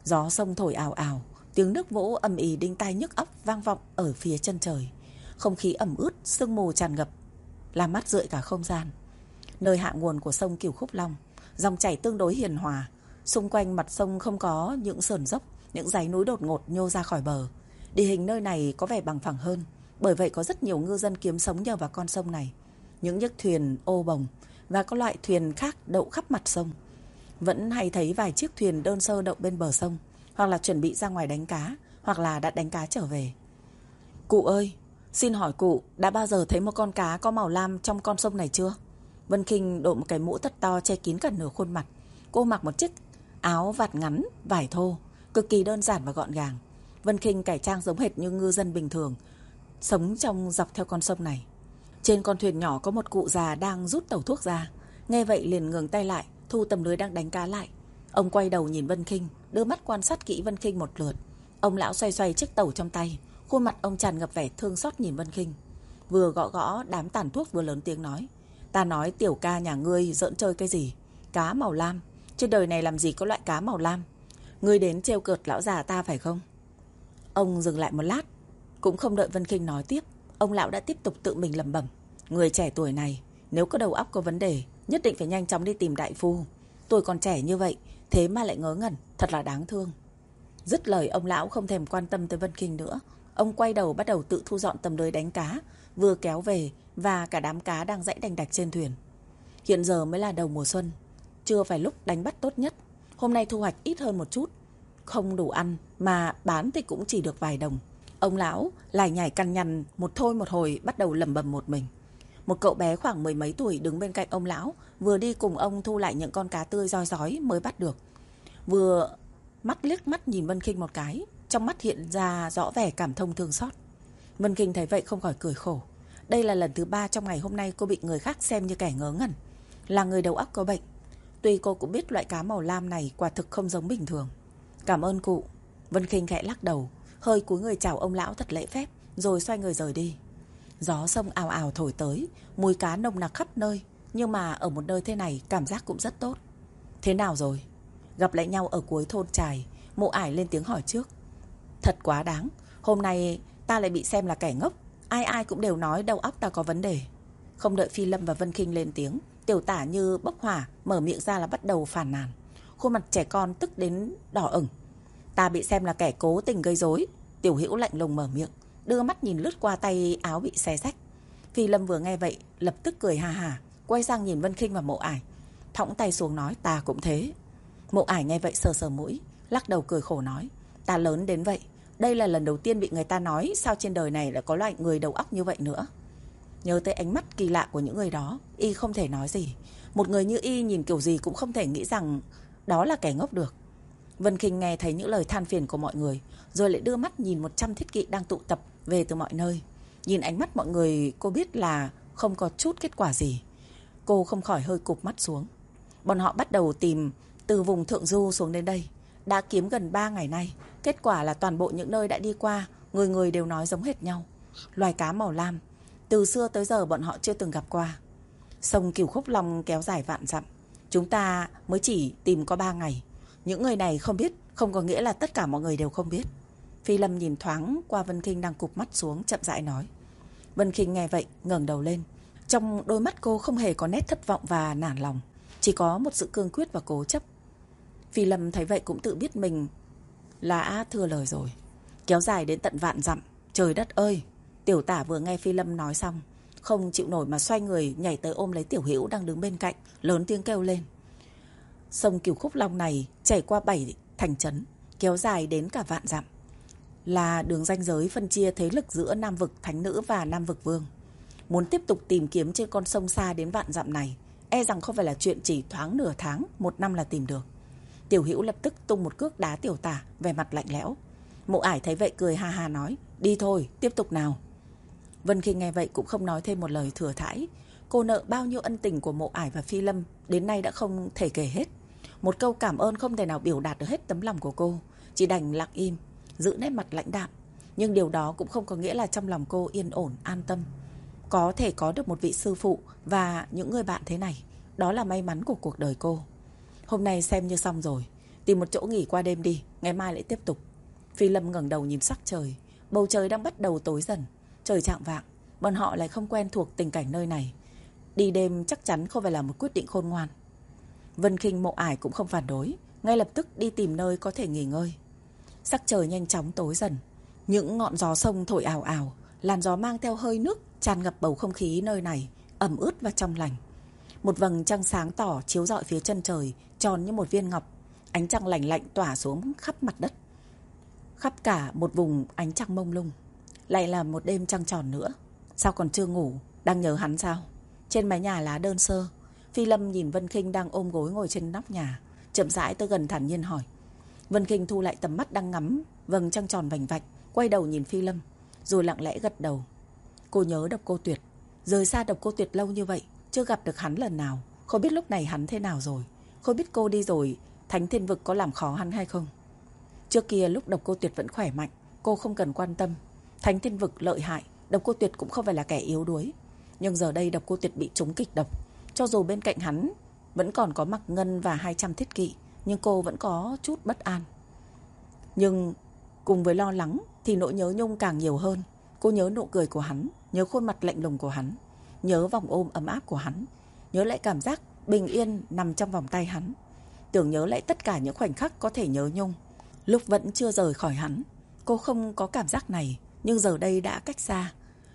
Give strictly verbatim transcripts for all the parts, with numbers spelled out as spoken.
Gió sông thổi ào ào, tiếng nước vỗ ầm ĩ đinh tai nhức óc vang vọng ở phía chân trời. Không khí ẩm ướt, sương mù tràn ngập, làm mát rượi cả không gian. Nơi hạ nguồn của sông Cửu Khúc Long, dòng chảy tương đối hiền hòa. Xung quanh mặt sông không có những sườn dốc, những dãy núi đột ngột nhô ra khỏi bờ. Địa hình nơi này có vẻ bằng phẳng hơn, bởi vậy có rất nhiều ngư dân kiếm sống nhờ vào con sông này. Những chiếc thuyền ô bồng và các loại thuyền khác đậu khắp mặt sông. Vẫn hay thấy vài chiếc thuyền đơn sơ đậu bên bờ sông, hoặc là chuẩn bị ra ngoài đánh cá, hoặc là đã đánh cá trở về. Cụ ơi, xin hỏi cụ đã bao giờ thấy một con cá có màu lam trong con sông này chưa? Vân Kinh đội một cái mũ thật to che kín cả nửa khuôn mặt. Cô mặc một chiếc áo vạt ngắn, vải thô, cực kỳ đơn giản và gọn gàng. Vân Kinh cải trang giống hệt như ngư dân bình thường, sống trong dọc theo con sông này. Trên con thuyền nhỏ có một cụ già đang rút tẩu thuốc ra. Nghe vậy liền ngừng tay lại, thu tấm lưới đang đánh cá lại. Ông quay đầu nhìn Vân Kinh, đưa mắt quan sát kỹ Vân Kinh một lượt. Ông lão xoay xoay chiếc tẩu trong tay, khuôn mặt ông tràn ngập vẻ thương xót nhìn Vân Kinh. Vừa gõ gõ đám tàn thuốc vừa lớn tiếng nói: Ta nói tiểu ca nhà ngươi giỡn chơi cái gì? Cá màu lam? Trên đời này làm gì có loại cá màu lam? Ngươi đến trêu cợt lão già ta phải không? Ông dừng lại một lát, cũng không đợi Vân Kinh nói tiếp. Ông lão đã tiếp tục tự mình lẩm bẩm: Người trẻ tuổi này nếu có đầu óc có vấn đề, nhất định phải nhanh chóng đi tìm đại phu. Tôi còn trẻ như vậy, thế mà lại ngớ ngẩn, thật là đáng thương. Dứt lời, ông lão không thèm quan tâm tới Vân Kinh nữa. Ông quay đầu bắt đầu tự thu dọn tấm lưới đánh cá vừa kéo về và cả đám cá đang dãy đành đạch trên thuyền. Hiện giờ mới là đầu mùa xuân, chưa phải lúc đánh bắt tốt nhất. Hôm nay thu hoạch ít hơn một chút, không đủ ăn mà bán thì cũng chỉ được vài đồng. Ông lão lải nhải cằn nhằn một thôi một hồi, bắt đầu lẩm bẩm một mình. Một cậu bé khoảng mười mấy tuổi đứng bên cạnh ông lão, vừa đi cùng ông thu lại những con cá tươi roi rói mới bắt được, vừa mắt liếc mắt nhìn Vân Kinh một cái, trong mắt hiện ra rõ vẻ cảm thông thương xót. Vân Kinh thấy vậy không khỏi cười khổ. Đây là lần thứ ba trong ngày hôm nay cô bị người khác xem như kẻ ngớ ngẩn, là người đầu óc có bệnh. Tuy cô cũng biết loại cá màu lam này quả thực không giống bình thường. Cảm ơn cụ. Vân Kinh khẽ lắc đầu, hơi cúi người chào ông lão thật lễ phép, rồi xoay người rời đi. Gió sông ào ào thổi tới, mùi cá nồng nặc khắp nơi, nhưng mà ở một nơi thế này cảm giác cũng rất tốt. Thế nào rồi? Gặp lại nhau ở cuối thôn Trài, Mộ Ải lên tiếng hỏi trước. Thật quá đáng, hôm nay ta lại bị xem là kẻ ngốc. Ai ai cũng đều nói đầu óc ta có vấn đề. Không đợi Phi Lâm và Vân Kinh lên tiếng, Tiểu Tả như bốc hỏa, mở miệng ra là bắt đầu phàn nàn. Khuôn mặt trẻ con tức đến đỏ ửng. Ta bị xem là kẻ cố tình gây rối. Tiểu Hữu lạnh lùng mở miệng, đưa mắt nhìn lướt qua tay áo bị xé rách. Phi Lâm vừa nghe vậy lập tức cười ha hả, quay sang nhìn Vân Kinh và Mộ Ải, thõng tay xuống nói: Ta cũng thế. Mộ Ải nghe vậy sờ sờ mũi, lắc đầu cười khổ nói: Ta lớn đến vậy, đây là lần đầu tiên bị người ta nói sao trên đời này lại có loại người đầu óc như vậy nữa. Nhớ tới ánh mắt kỳ lạ của những người đó, y không thể nói gì. Một người như y nhìn kiểu gì cũng không thể nghĩ rằng đó là kẻ ngốc được. Vân Kinh nghe thấy những lời than phiền của mọi người, rồi lại đưa mắt nhìn một trăm thiết kỵ đang tụ tập về từ mọi nơi. Nhìn ánh mắt mọi người, cô biết là không có chút kết quả gì. Cô không khỏi hơi cụp mắt xuống. Bọn họ bắt đầu tìm từ vùng thượng du xuống đến đây, đã kiếm gần ba ngày nay. Kết quả là toàn bộ những nơi đã đi qua, người người đều nói giống hệt nhau. Loài cá màu lam, từ xưa tới giờ bọn họ chưa từng gặp qua. Sông Cửu Khúc Long kéo dài vạn dặm, chúng ta mới chỉ tìm có ba ngày. Những người này không biết không có nghĩa là tất cả mọi người đều không biết. Phi Lâm nhìn thoáng qua Vân Kinh đang cụp mắt xuống, chậm rãi nói. Vân Kinh nghe vậy ngẩng đầu lên, trong đôi mắt cô không hề có nét thất vọng và nản lòng, chỉ có một sự cương quyết và cố chấp. Phi Lâm thấy vậy cũng tự biết mình là thừa lời rồi. Kéo dài đến tận vạn dặm, trời đất ơi. Tiểu Tả vừa nghe Phi Lâm nói xong, không chịu nổi mà xoay người nhảy tới ôm lấy Tiểu Hữu đang đứng bên cạnh, lớn tiếng kêu lên. Sông Cửu Khúc Long này chảy qua bảy thành trấn, kéo dài đến cả vạn dặm, là đường ranh giới phân chia thế lực giữa Nam vực Thánh Nữ và Nam vực Vương. Muốn tiếp tục tìm kiếm trên con sông xa đến vạn dặm này, e rằng không phải là chuyện chỉ thoáng nửa tháng, một năm là tìm được. Tiểu Hữu lập tức tung một cước đá Tiểu Tả, vẻ mặt lạnh lẽo. Mộ Ải thấy vậy cười ha ha nói: Đi thôi, tiếp tục nào. Vân Kinh nghe vậy cũng không nói thêm một lời thừa thãi. Cô nợ bao nhiêu ân tình của Mộ Ải và Phi Lâm đến nay đã không thể kể hết. Một câu cảm ơn không thể nào biểu đạt được hết tấm lòng của cô, chỉ đành lặng im, giữ nét mặt lãnh đạm. Nhưng điều đó cũng không có nghĩa là trong lòng cô yên ổn, an tâm. Có thể có được một vị sư phụ và những người bạn thế này, đó là may mắn của cuộc đời cô. Hôm nay xem như xong rồi. Tìm một chỗ nghỉ qua đêm đi, ngày mai lại tiếp tục. Phi Lâm ngẩng đầu nhìn sắc trời. Bầu trời đang bắt đầu tối dần. Trời chạng vạng, bọn họ lại không quen thuộc tình cảnh nơi này. Đi đêm chắc chắn không phải là một quyết định khôn ngoan. Vân Khinh Mộ Ải cũng không phản đối, ngay lập tức đi tìm nơi có thể nghỉ ngơi. Sắc trời nhanh chóng tối dần. Những ngọn gió sông thổi ào ào, làn gió mang theo hơi nước tràn ngập bầu không khí nơi này, ẩm ướt và trong lành. Một vầng trăng sáng tỏ chiếu rọi phía chân trời, tròn như một viên ngọc. Ánh trăng lạnh lạnh tỏa xuống khắp mặt đất, khắp cả một vùng ánh trăng mông lung. Lại là một đêm trăng tròn nữa. Sao còn chưa ngủ? Đang nhớ hắn sao? Trên mái nhà lá đơn sơ, Phi Lâm nhìn Vân Khinh đang ôm gối ngồi trên nóc nhà, chậm rãi tới gần thản nhiên hỏi. Vân Khinh thu lại tầm mắt đang ngắm vầng trăng tròn vành vạch, quay đầu nhìn Phi Lâm, rồi lặng lẽ gật đầu. Cô nhớ Độc Cô Tuyệt. Rời xa Độc Cô Tuyệt lâu như vậy, chưa gặp được hắn lần nào. Không biết lúc này hắn thế nào rồi. Không biết cô đi rồi Thánh Thiên Vực có làm khó hắn hay không. Trước kia lúc Độc Cô Tuyệt vẫn khỏe mạnh, cô không cần quan tâm. Thánh Thiên Vực lợi hại, Độc Cô Tuyệt cũng không phải là kẻ yếu đuối. Nhưng giờ đây Độc Cô Tuyệt bị trúng kịch độc. Cho dù bên cạnh hắn vẫn còn có Mặc Ngân và hai trăm thiết kỵ, nhưng cô vẫn có chút bất an. Nhưng cùng với lo lắng thì nỗi nhớ nhung càng nhiều hơn. Cô nhớ nụ cười của hắn, nhớ khuôn mặt lạnh lùng của hắn, nhớ vòng ôm ấm áp của hắn, nhớ lại cảm giác bình yên nằm trong vòng tay hắn. Tưởng nhớ lại tất cả những khoảnh khắc có thể nhớ nhung lúc vẫn chưa rời khỏi hắn. Cô không có cảm giác này, nhưng giờ đây đã cách xa.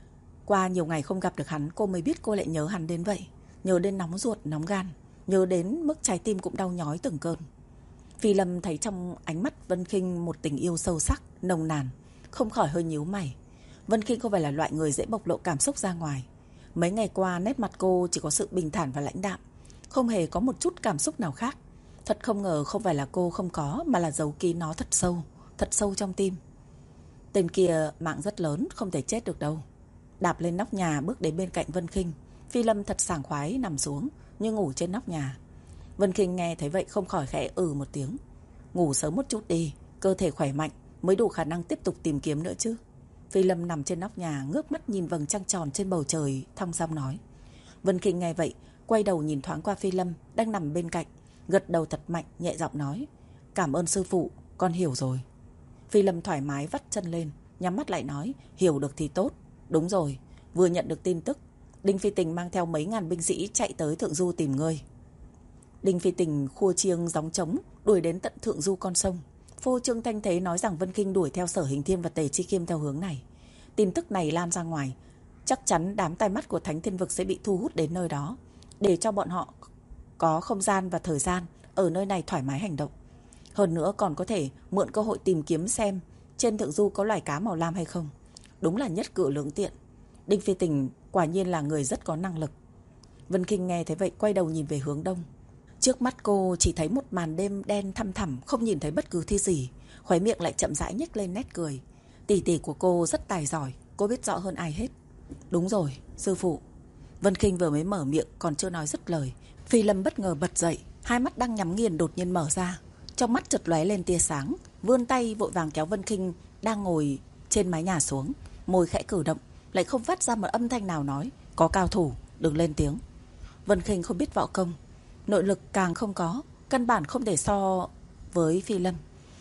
Qua nhiều ngày không gặp được hắn, cô mới biết cô lại nhớ hắn đến vậy. Nhớ đến nóng ruột, nóng gan, nhớ đến mức trái tim cũng đau nhói từng cơn. Phi Lâm thấy trong ánh mắt Vân Khinh một tình yêu sâu sắc, nồng nàn, không khỏi hơi nhíu mày. Vân Khinh không phải là loại người dễ bộc lộ cảm xúc ra ngoài. Mấy ngày qua nét mặt cô chỉ có sự bình thản và lãnh đạm, không hề có một chút cảm xúc nào khác. Thật không ngờ không phải là cô không có, mà là giấu kín nó thật sâu, thật sâu trong tim. Tên kia mạng rất lớn, không thể chết được đâu. Đạp lên nóc nhà bước đến bên cạnh Vân Khinh, Phi Lâm thật sảng khoái nằm xuống như ngủ trên nóc nhà. Vân Khinh nghe thấy vậy không khỏi khẽ ừ một tiếng. Ngủ sớm một chút đi, cơ thể khỏe mạnh mới đủ khả năng tiếp tục tìm kiếm nữa chứ. Phi Lâm nằm trên nóc nhà, ngước mắt nhìn vầng trăng tròn trên bầu trời, thong dong nói. Vân Khinh nghe vậy, quay đầu nhìn thoáng qua Phi Lâm đang nằm bên cạnh, gật đầu thật mạnh, nhẹ giọng nói. Cảm ơn sư phụ, con hiểu rồi. Phi Lâm thoải mái vắt chân lên, nhắm mắt lại nói. Hiểu được thì tốt. Đúng rồi, vừa nhận được tin tức, Đinh Phi Tình mang theo mấy ngàn binh sĩ chạy tới Thượng Du tìm ngươi. Đinh Phi Tình khua chiêng gióng trống đuổi đến tận Thượng Du con sông. Phô trương thanh thế nói rằng Vân Khinh đuổi theo Sở Hình Thiên và Tề Chi Kiêm theo hướng này. Tin tức này lan ra ngoài, chắc chắn đám tai mắt của Thánh Thiên Vực sẽ bị thu hút đến nơi đó, để cho bọn họ có không gian và thời gian ở nơi này thoải mái hành động. Hơn nữa còn có thể mượn cơ hội tìm kiếm xem trên Thượng Du có loài cá màu lam hay không. Đúng là nhất cử lưỡng tiện. Đinh Phi Tình quả nhiên là người rất có năng lực. Vân Khinh nghe thấy vậy quay đầu nhìn về hướng đông. Trước mắt cô chỉ thấy một màn đêm đen thăm thẳm, không nhìn thấy bất cứ thứ gì. Khóe miệng lại chậm rãi nhếch lên nét cười. Tỷ tỷ của cô rất tài giỏi, cô biết rõ hơn ai hết. Đúng rồi, sư phụ. Vân Khinh vừa mới mở miệng còn chưa nói dứt lời, Phi Lâm bất ngờ bật dậy, hai mắt đang nhắm nghiền đột nhiên mở ra, trong mắt chợt lóe lên tia sáng, vươn tay vội vàng kéo Vân Khinh đang ngồi trên mái nhà xuống, môi khẽ cử động, lại không phát ra một âm thanh nào nói. Có cao thủ, đừng lên tiếng. Vân Khinh không biết võ công, nội lực càng không có, căn bản không thể so với Phi Lâm.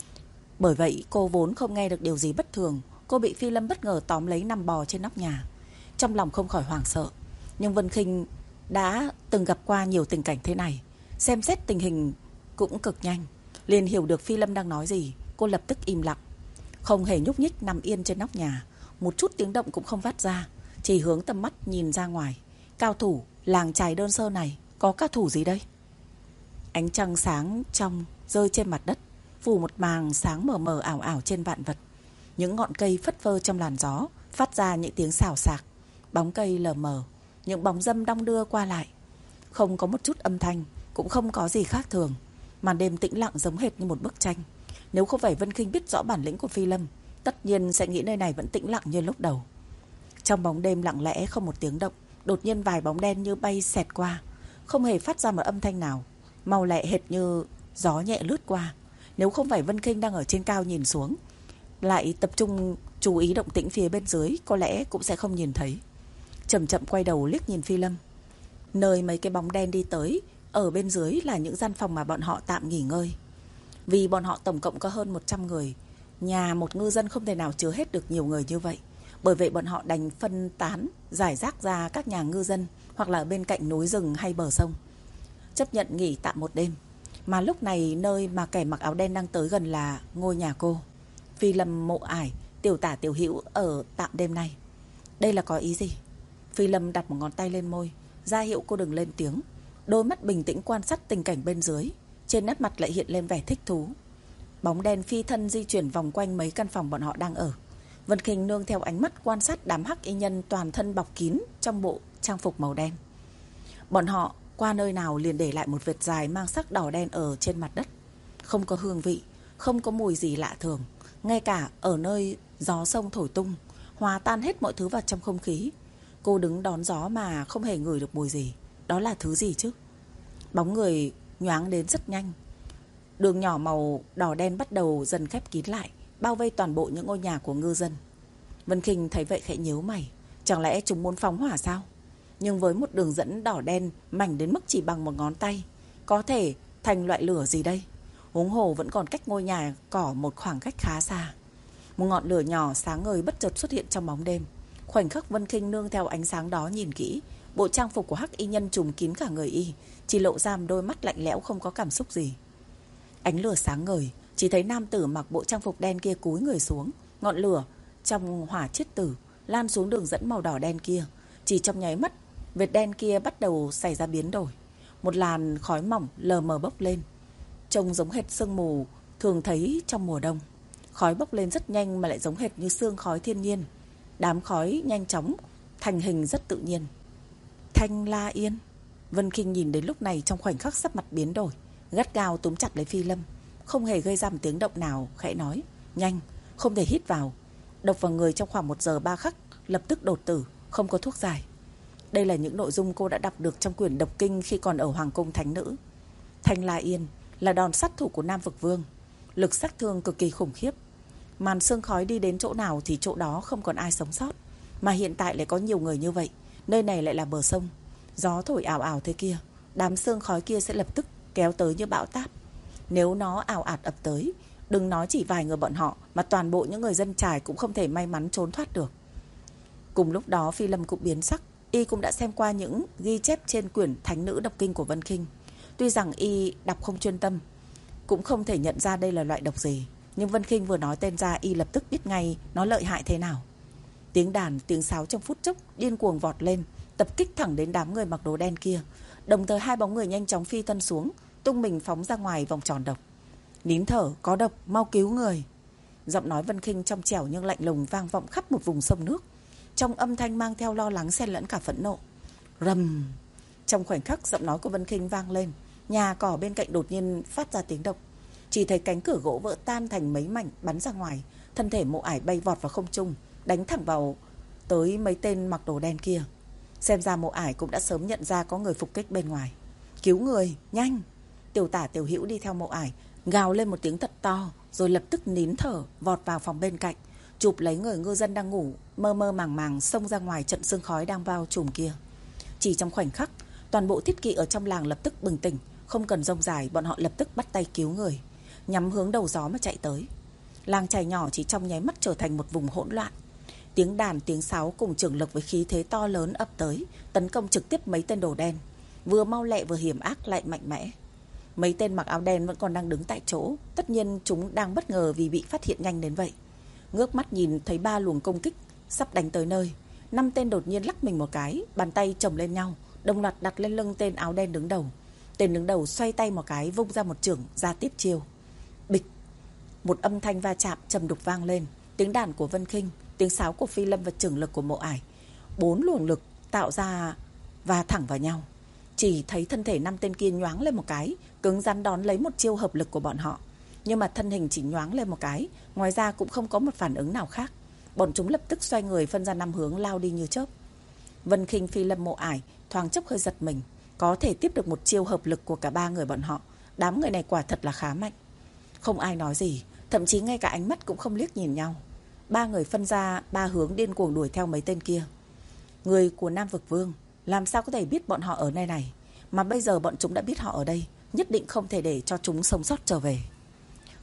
Bởi vậy cô vốn không nghe được điều gì bất thường. Cô bị Phi Lâm bất ngờ tóm lấy nằm bò trên nóc nhà, trong lòng không khỏi hoảng sợ. Nhưng Vân Khinh đã từng gặp qua nhiều tình cảnh thế này, xem xét tình hình cũng cực nhanh, liền hiểu được Phi Lâm đang nói gì. Cô lập tức im lặng, không hề nhúc nhích, nằm yên trên nóc nhà, một chút tiếng động cũng không phát ra, chỉ hướng tầm mắt nhìn ra ngoài. Cao thủ làng chài đơn sơ này, có cao thủ gì đây? Ánh trăng sáng trong rơi trên mặt đất, phủ một màng sáng mờ mờ ảo ảo trên vạn vật. Những ngọn cây phất phơ trong làn gió, phát ra những tiếng xào xạc. Bóng cây lờ mờ, những bóng dâm đong đưa qua lại, không có một chút âm thanh, cũng không có gì khác thường. Màn đêm tĩnh lặng giống hệt như một bức tranh. Nếu không phải Vân Khinh biết rõ bản lĩnh của Phi Lâm, tất nhiên sẽ nghĩ nơi này vẫn tĩnh lặng như lúc đầu. Trong bóng đêm lặng lẽ không một tiếng động, đột nhiên vài bóng đen như bay xẹt qua, không hề phát ra một âm thanh nào, mau lẹ hệt như gió nhẹ lướt qua. Nếu không phải Vân Khinh đang ở trên cao nhìn xuống, lại tập trung chú ý động tĩnh phía bên dưới, có lẽ cũng sẽ không nhìn thấy. Chậm chậm quay đầu liếc nhìn Phi Lâm. Nơi mấy cái bóng đen đi tới, ở bên dưới là những gian phòng mà bọn họ tạm nghỉ ngơi. Vì bọn họ tổng cộng có hơn một trăm người, nhà một ngư dân không thể nào chứa hết được nhiều người như vậy. Bởi vậy bọn họ đành phân tán, giải rác ra các nhà ngư dân hoặc là bên cạnh núi rừng hay bờ sông, chấp nhận nghỉ tạm một đêm. Mà lúc này nơi mà kẻ mặc áo đen đang tới gần là ngôi nhà cô. Phi Lâm, Mộ Ải, Tiểu Tả, Tiểu Hữu ở tạm đêm nay. Đây là có ý gì? Phi Lâm đặt một ngón tay lên môi, ra hiệu cô đừng lên tiếng. Đôi mắt bình tĩnh quan sát tình cảnh bên dưới, trên nét mặt lại hiện lên vẻ thích thú. Bóng đen phi thân di chuyển vòng quanh mấy căn phòng bọn họ đang ở. Vân Khinh nương theo ánh mắt quan sát đám hắc y nhân toàn thân bọc kín trong bộ trang phục màu đen. Bọn họ qua nơi nào liền để lại một vệt dài mang sắc đỏ đen ở trên mặt đất. Không có hương vị, không có mùi gì lạ thường. Ngay cả ở nơi gió sông thổi tung, hòa tan hết mọi thứ vào trong không khí. Cô đứng đón gió mà không hề ngửi được mùi gì. Đó là thứ gì chứ? Bóng người nhoáng đến rất nhanh. Đường nhỏ màu đỏ đen bắt đầu dần khép kín lại, bao vây toàn bộ những ngôi nhà của ngư dân. Vân Khinh thấy vậy khẽ nhíu mày. Chẳng lẽ chúng muốn phóng hỏa sao? Nhưng với một đường dẫn đỏ đen mảnh đến mức chỉ bằng một ngón tay, có thể thành loại lửa gì đây? Huống hồ vẫn còn cách ngôi nhà cỏ một khoảng cách khá xa. Một ngọn lửa nhỏ sáng ngời bất chợt xuất hiện trong bóng đêm. Khoảnh khắc Vân Khinh nương theo ánh sáng đó nhìn kỹ, bộ trang phục của hắc y nhân trùm kín cả người y, chỉ lộ ra đôi mắt lạnh lẽo không có cảm xúc gì. Ánh lửa sáng ngời, chỉ thấy nam tử mặc bộ trang phục đen kia cúi người xuống. Ngọn lửa trong hỏa chiết tử lan xuống đường dẫn màu đỏ đen kia. Chỉ trong nháy mắt, vệt đen kia bắt đầu xảy ra biến đổi. Một làn khói mỏng lờ mờ bốc lên, trông giống hệt sương mù thường thấy trong mùa đông. Khói bốc lên rất nhanh mà lại giống hệt như sương khói thiên nhiên. Đám khói nhanh chóng thành hình rất tự nhiên. Thanh La Yên. Vân Khinh nhìn đến lúc này trong khoảnh khắc sắc mặt biến đổi, gắt gao túm chặt lấy Phi Lâm, không hề gây ra một tiếng động nào, khẽ nói: "Nhanh, không thể hít vào. Độc vào người trong khoảng một giờ ba khắc, lập tức đột tử, không có thuốc giải." Đây là những nội dung cô đã đọc được trong quyển độc kinh khi còn ở Hoàng cung Thánh Nữ. Thanh La Yên là đòn sát thủ của Nam Vực Vương, lực sát thương cực kỳ khủng khiếp. Màn sương khói đi đến chỗ nào thì chỗ đó không còn ai sống sót. Mà hiện tại lại có nhiều người như vậy, nơi này lại là bờ sông, gió thổi ảo ảo thế kia, đám sương khói kia sẽ lập tức kéo tới như bão táp. Nếu nó ào ạt ập tới, đừng nói chỉ vài người bọn họ, mà toàn bộ những người dân trải cũng không thể may mắn trốn thoát được. Cùng lúc đó Phi Lâm cũng biến sắc. Y cũng đã xem qua những ghi chép trên quyển Thánh Nữ độc kinh của Vân Khinh. Tuy rằng Y đọc không chuyên tâm, cũng không thể nhận ra đây là loại độc gì, nhưng Vân Khinh vừa nói tên ra, Y lập tức biết ngay nó lợi hại thế nào. Tiếng đàn, tiếng sáo trong phút chốc điên cuồng vọt lên, tập kích thẳng đến đám người mặc đồ đen kia. Đồng thời hai bóng người nhanh chóng phi thân xuống, tung mình phóng ra ngoài vòng tròn độc. "Nín thở, có độc, mau cứu người." Giọng nói Vân Khinh trong trẻo nhưng lạnh lùng vang vọng khắp một vùng sông nước, trong âm thanh mang theo lo lắng xen lẫn cả phẫn nộ. Rầm. Trong khoảnh khắc giọng nói của Vân Khinh vang lên, nhà cỏ bên cạnh đột nhiên phát ra tiếng động. Chỉ thấy cánh cửa gỗ vỡ tan thành mấy mảnh bắn ra ngoài, thân thể Mộ Ải bay vọt vào không trung, đánh thẳng vào tới mấy tên mặc đồ đen kia. Xem ra Mộ Ải cũng đã sớm nhận ra có người phục kích bên ngoài. "Cứu người, nhanh!" Tiểu Tả, Tiểu Hữu đi theo Mộ Ải, gào lên một tiếng thật to, rồi lập tức nín thở vọt vào phòng bên cạnh, chụp lấy người ngư dân đang ngủ mơ mơ màng màng, xông ra ngoài trận sương khói đang bao trùm kia. Chỉ trong khoảnh khắc, toàn bộ thiết kỵ ở trong làng lập tức bừng tỉnh, không cần rông dài, bọn họ lập tức bắt tay cứu người, nhắm hướng đầu gió mà chạy tới. Làng chài nhỏ chỉ trong nháy mắt trở thành một vùng hỗn loạn. Tiếng đàn, tiếng sáo cùng trưởng lực với khí thế to lớn ập tới, tấn công trực tiếp mấy tên đồ đen, vừa mau lẹ vừa hiểm ác lại mạnh mẽ. Mấy tên mặc áo đen vẫn còn đang đứng tại chỗ, tất nhiên chúng đang bất ngờ vì bị phát hiện nhanh đến vậy. Ngước mắt nhìn thấy ba luồng công kích sắp đánh tới nơi, năm tên đột nhiên lắc mình một cái, bàn tay chồng lên nhau, đồng loạt đặt lên lưng tên áo đen đứng đầu. Tên đứng đầu xoay tay một cái, vung ra một chưởng ra tiếp chiêu. Bịch. Một âm thanh va chạm trầm đục vang lên, tiếng đàn của Vân Khinh, tiếng sáo của Phi Lâm và chưởng lực của Mộ Ải, bốn luồng lực tạo ra va thẳng vào nhau. Chỉ thấy thân thể năm tên kia nhoáng lên một cái, cứng rắn đón lấy một chiêu hợp lực của bọn họ. Nhưng mà thân hình chỉ nhoáng lên một cái, ngoài ra cũng không có một phản ứng nào khác. Bọn chúng lập tức xoay người phân ra năm hướng lao đi như chớp. Vân Khinh, Phi Lâm, Mộ Ải thoáng chốc hơi giật mình, có thể tiếp được một chiêu hợp lực của cả ba người bọn họ. Đám người này quả thật là khá mạnh. Không ai nói gì, thậm chí ngay cả ánh mắt cũng không liếc nhìn nhau. Ba người phân ra ba hướng điên cuồng đuổi theo mấy tên kia. Người của Nam Vực Vương làm sao có thể biết bọn họ ở nơi này, mà bây giờ bọn chúng đã biết họ ở đây, nhất định không thể để cho chúng sống sót trở về.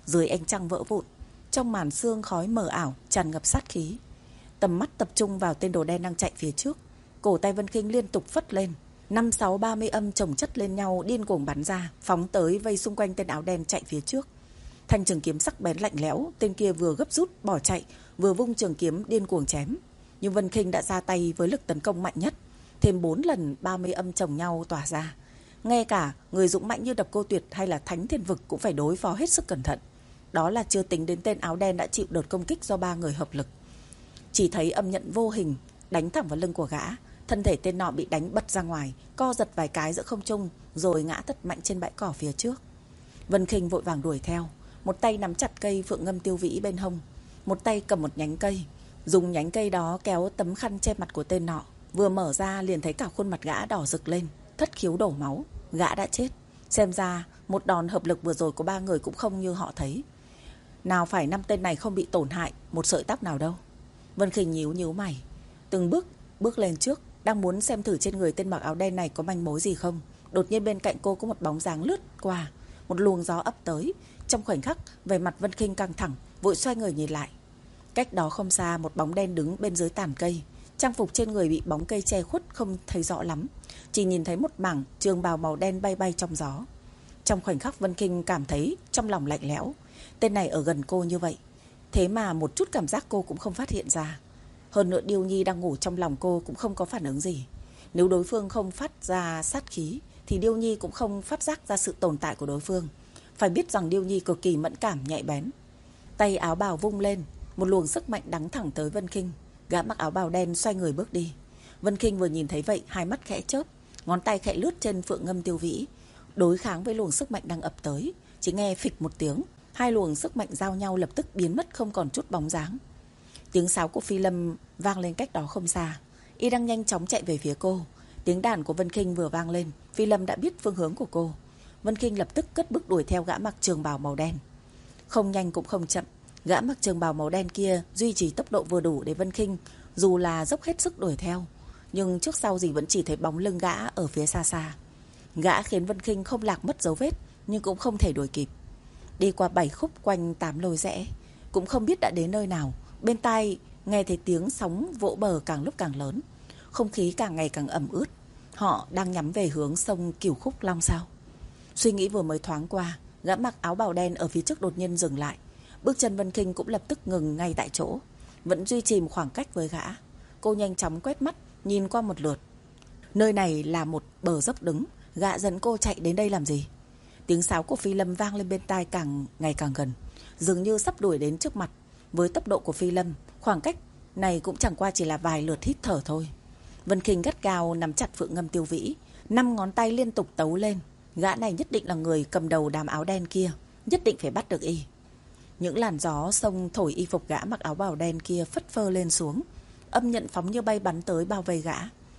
Dưới ánh trăng vỡ vụn, trong màn sương khói mờ ảo tràn ngập sát khí. Tầm mắt tập trung vào tên đồ đen đang chạy phía trước. Cổ tay Vân Khinh liên tục phất lên, năm sáu ba mươi âm chồng chất lên nhau điên cuồng bắn ra, phóng tới vây xung quanh tên áo đen chạy phía trước. Thanh trường kiếm sắc bén lạnh lẽo, tên kia vừa gấp rút bỏ chạy, vừa vung trường kiếm điên cuồng chém. Nhưng Vân Khinh đã ra tay với lực tấn công mạnh nhất, thêm bốn lần ba mươi âm chồng nhau tỏa ra. Ngay cả người dũng mạnh như Độc Cô Tuyệt hay là Thánh Thiên Vực cũng phải đối phó hết sức cẩn thận. Đó là chưa tính đến tên áo đen đã chịu đợt công kích do ba người hợp lực. Chỉ thấy âm nhận vô hình đánh thẳng vào lưng của gã. Thân thể tên nọ bị đánh bật ra ngoài, co giật vài cái giữa không trung, rồi ngã thật mạnh trên bãi cỏ phía trước. Vân Khinh vội vàng đuổi theo, một tay nắm chặt cây phượng ngâm tiêu vĩ bên hông, một tay cầm một nhánh cây, dùng nhánh cây đó kéo tấm khăn che mặt của tên nọ. Vừa mở ra liền thấy cả khuôn mặt gã đỏ rực lên, thất khiếu đổ máu. Gã đã chết. Xem ra một đòn hợp lực vừa rồi của ba người cũng không như họ thấy. Nào phải năm tên này không bị tổn hại một sợi tóc nào đâu. Vân Khinh nhíu nhíu mày, từng bước bước lên trước, đang muốn xem thử trên người tên mặc áo đen này có manh mối gì không. Đột nhiên bên cạnh cô có một bóng dáng lướt qua, một luồng gió ập tới. Trong khoảnh khắc, vẻ mặt Vân Khinh căng thẳng, vội xoay người nhìn lại. Cách đó không xa, một bóng đen đứng bên dưới tàn cây. Trang phục trên người bị bóng cây che khuất không thấy rõ lắm, chỉ nhìn thấy một mảng trường bào màu đen bay bay trong gió. Trong khoảnh khắc Vân Khinh cảm thấy trong lòng lạnh lẽo. Tên này ở gần cô như vậy, thế mà một chút cảm giác cô cũng không phát hiện ra. Hơn nữa Điêu Nhi đang ngủ trong lòng cô cũng không có phản ứng gì. Nếu đối phương không phát ra sát khí thì Điêu Nhi cũng không phát giác ra sự tồn tại của đối phương. Phải biết rằng Điêu Nhi cực kỳ mẫn cảm nhạy bén. Tay áo bào vung lên, một luồng sức mạnh đắng thẳng tới Vân Khinh. Gã mặc áo bào đen xoay người bước đi. Vân Khinh vừa nhìn thấy vậy, hai mắt khẽ chớp, ngón tay khẽ lướt trên phượng ngâm tiêu vĩ, đối kháng với luồng sức mạnh đang ập tới. Chỉ nghe phịch một tiếng, hai luồng sức mạnh giao nhau lập tức biến mất không còn chút bóng dáng. Tiếng sáo của Phi Lâm vang lên cách đó không xa. Y đang nhanh chóng chạy về phía cô. Tiếng đàn của Vân Khinh vừa vang lên, Phi Lâm đã biết phương hướng của cô. Vân Khinh lập tức cất bước đuổi theo gã mặc trường bào màu đen. Không nhanh cũng không chậm, gã mặc trường bào màu đen kia duy trì tốc độ vừa đủ để Vân Khinh dù là dốc hết sức đuổi theo, nhưng trước sau gì vẫn chỉ thấy bóng lưng gã ở phía xa xa. Gã khiến Vân Khinh không lạc mất dấu vết, nhưng cũng không thể đuổi kịp. Đi qua bảy khúc quanh tám lối rẽ, cũng không biết đã đến nơi nào. Bên tai nghe thấy tiếng sóng vỗ bờ càng lúc càng lớn, không khí càng ngày càng ẩm ướt. Họ đang nhắm về hướng sông Cửu Khúc Long sao? Suy nghĩ vừa mới thoáng qua, gã mặc áo bào đen ở phía trước đột nhiên dừng lại. Bước chân Vân Khinh cũng lập tức ngừng ngay tại chỗ, vẫn duy trì một khoảng cách với gã. Cô nhanh chóng quét mắt nhìn qua một lượt. Nơi này là một bờ dốc đứng, gã dẫn cô chạy đến đây làm gì? Tiếng sáo của Phi Lâm vang lên bên tai càng ngày càng gần, dường như sắp đuổi đến trước mặt. Với tốc độ của Phi Lâm, khoảng cách này cũng chẳng qua chỉ là vài lượt hít thở thôi. Vân Khinh gắt gao nắm chặt phượng ngâm tiêu vĩ, năm ngón tay liên tục tấu lên. Gã này nhất định là người cầm đầu đám áo đen kia, nhất định phải bắt được y. Những làn gió sông thổi y phục gã mặc áo bào đen kia phất phơ lên xuống, âm nhận phóng như bay bắn tới bao vây gã.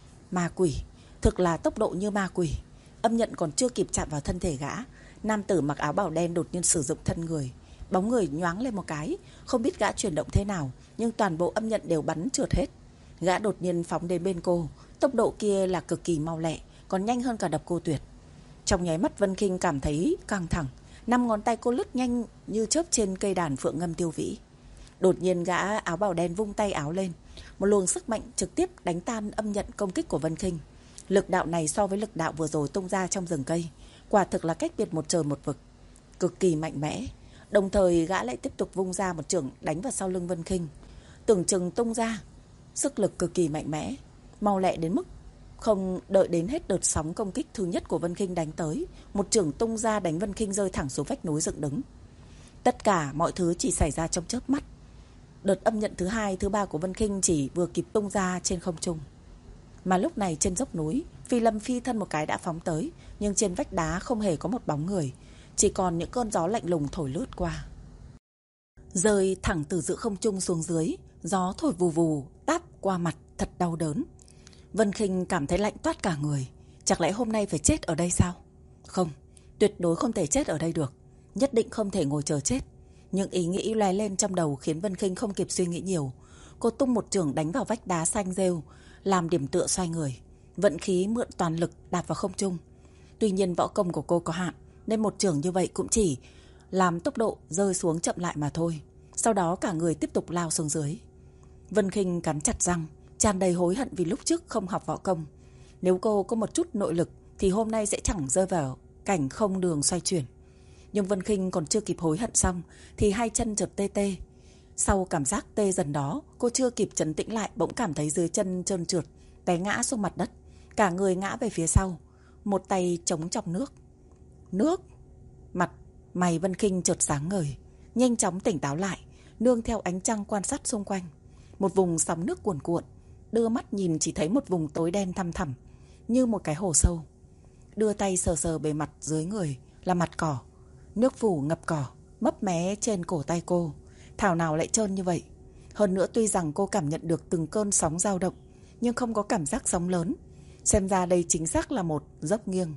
Ma quỷ, thực là tốc độ như ma quỷ. Âm nhận còn chưa kịp chạm vào thân thể gã, nam tử mặc áo bào đen đột nhiên sử dụng thân người. Bóng người nhoáng lên một cái, không biết gã chuyển động thế nào, nhưng toàn bộ âm nhận đều bắn trượt hết. Gã đột nhiên phóng đến bên cô, tốc độ kia là cực kỳ mau lẹ, còn nhanh hơn cả Độc Cô Tuyệt. Trong nháy mắt Vân Khinh cảm thấy căng thẳng, năm ngón tay cô lướt nhanh như chớp trên cây đàn phượng ngâm tiêu vĩ. Đột nhiên gã áo bào đen vung tay áo lên, một luồng sức mạnh trực tiếp đánh tan âm nhận công kích của Vân Khinh. Lực đạo này so với lực đạo vừa rồi tung ra trong rừng cây, quả thực là cách biệt một trời một vực, cực kỳ mạnh mẽ. Đồng thời gã lại tiếp tục vung ra một chưởng đánh vào sau lưng Vân Khinh, tưởng chừng tung ra sức lực cực kỳ mạnh mẽ, mau lẹ đến mức không đợi đến hết đợt sóng công kích thứ nhất của Vân Khinh đánh tới, một chưởng tung ra đánh Vân Khinh rơi thẳng xuống vách núi dựng đứng. Tất cả mọi thứ chỉ xảy ra trong chớp mắt. Đợt âm nhận thứ hai, thứ ba của Vân Khinh chỉ vừa kịp tung ra trên không trung. Mà lúc này trên dốc núi, Phi Lâm phi thân một cái đã phóng tới, nhưng trên vách đá không hề có một bóng người, chỉ còn những cơn gió lạnh lùng thổi lướt qua. Rơi thẳng từ giữa không trung xuống dưới, gió thổi vù vù táp qua mặt thật đau đớn. Vân Khinh cảm thấy lạnh toát cả người. Chẳng lẽ hôm nay phải chết ở đây sao? Không, tuyệt đối không thể chết ở đây được, nhất định không thể ngồi chờ chết. Những ý nghĩ lóe lên trong đầu khiến Vân Khinh không kịp suy nghĩ nhiều. Cô tung một chưởng đánh vào vách đá xanh rêu, làm điểm tựa xoay người, vận khí mượn toàn lực đạp vào không trung. Tuy nhiên võ công của cô có hạn, nên một chưởng như vậy cũng chỉ làm tốc độ rơi xuống chậm lại mà thôi. Sau đó cả người tiếp tục lao xuống dưới. Vân Khinh cắn chặt răng, tràn đầy hối hận vì lúc trước không học võ công. Nếu cô có một chút nội lực thì hôm nay sẽ chẳng rơi vào cảnh không đường xoay chuyển. Nhưng Vân Khinh còn chưa kịp hối hận xong thì hai chân chợt tê tê. Sau cảm giác tê dần đó, cô chưa kịp trấn tĩnh lại bỗng cảm thấy dưới chân trơn trượt, té ngã xuống mặt đất, cả người ngã về phía sau, một tay chống trong nước. Nước! Mặt mày Vân Khinh chợt sáng ngời, nhanh chóng tỉnh táo lại, nương theo ánh trăng quan sát xung quanh. Một vùng sóng nước cuồn cuộn, đưa mắt nhìn chỉ thấy một vùng tối đen thăm thẳm, như một cái hồ sâu. Đưa tay sờ sờ bề mặt dưới người là mặt cỏ, nước phủ ngập cỏ, mấp mé trên cổ tay cô, thảo nào lại trơn như vậy. Hơn nữa tuy rằng cô cảm nhận được từng cơn sóng dao động, nhưng không có cảm giác sóng lớn. Xem ra đây chính xác là một dốc nghiêng.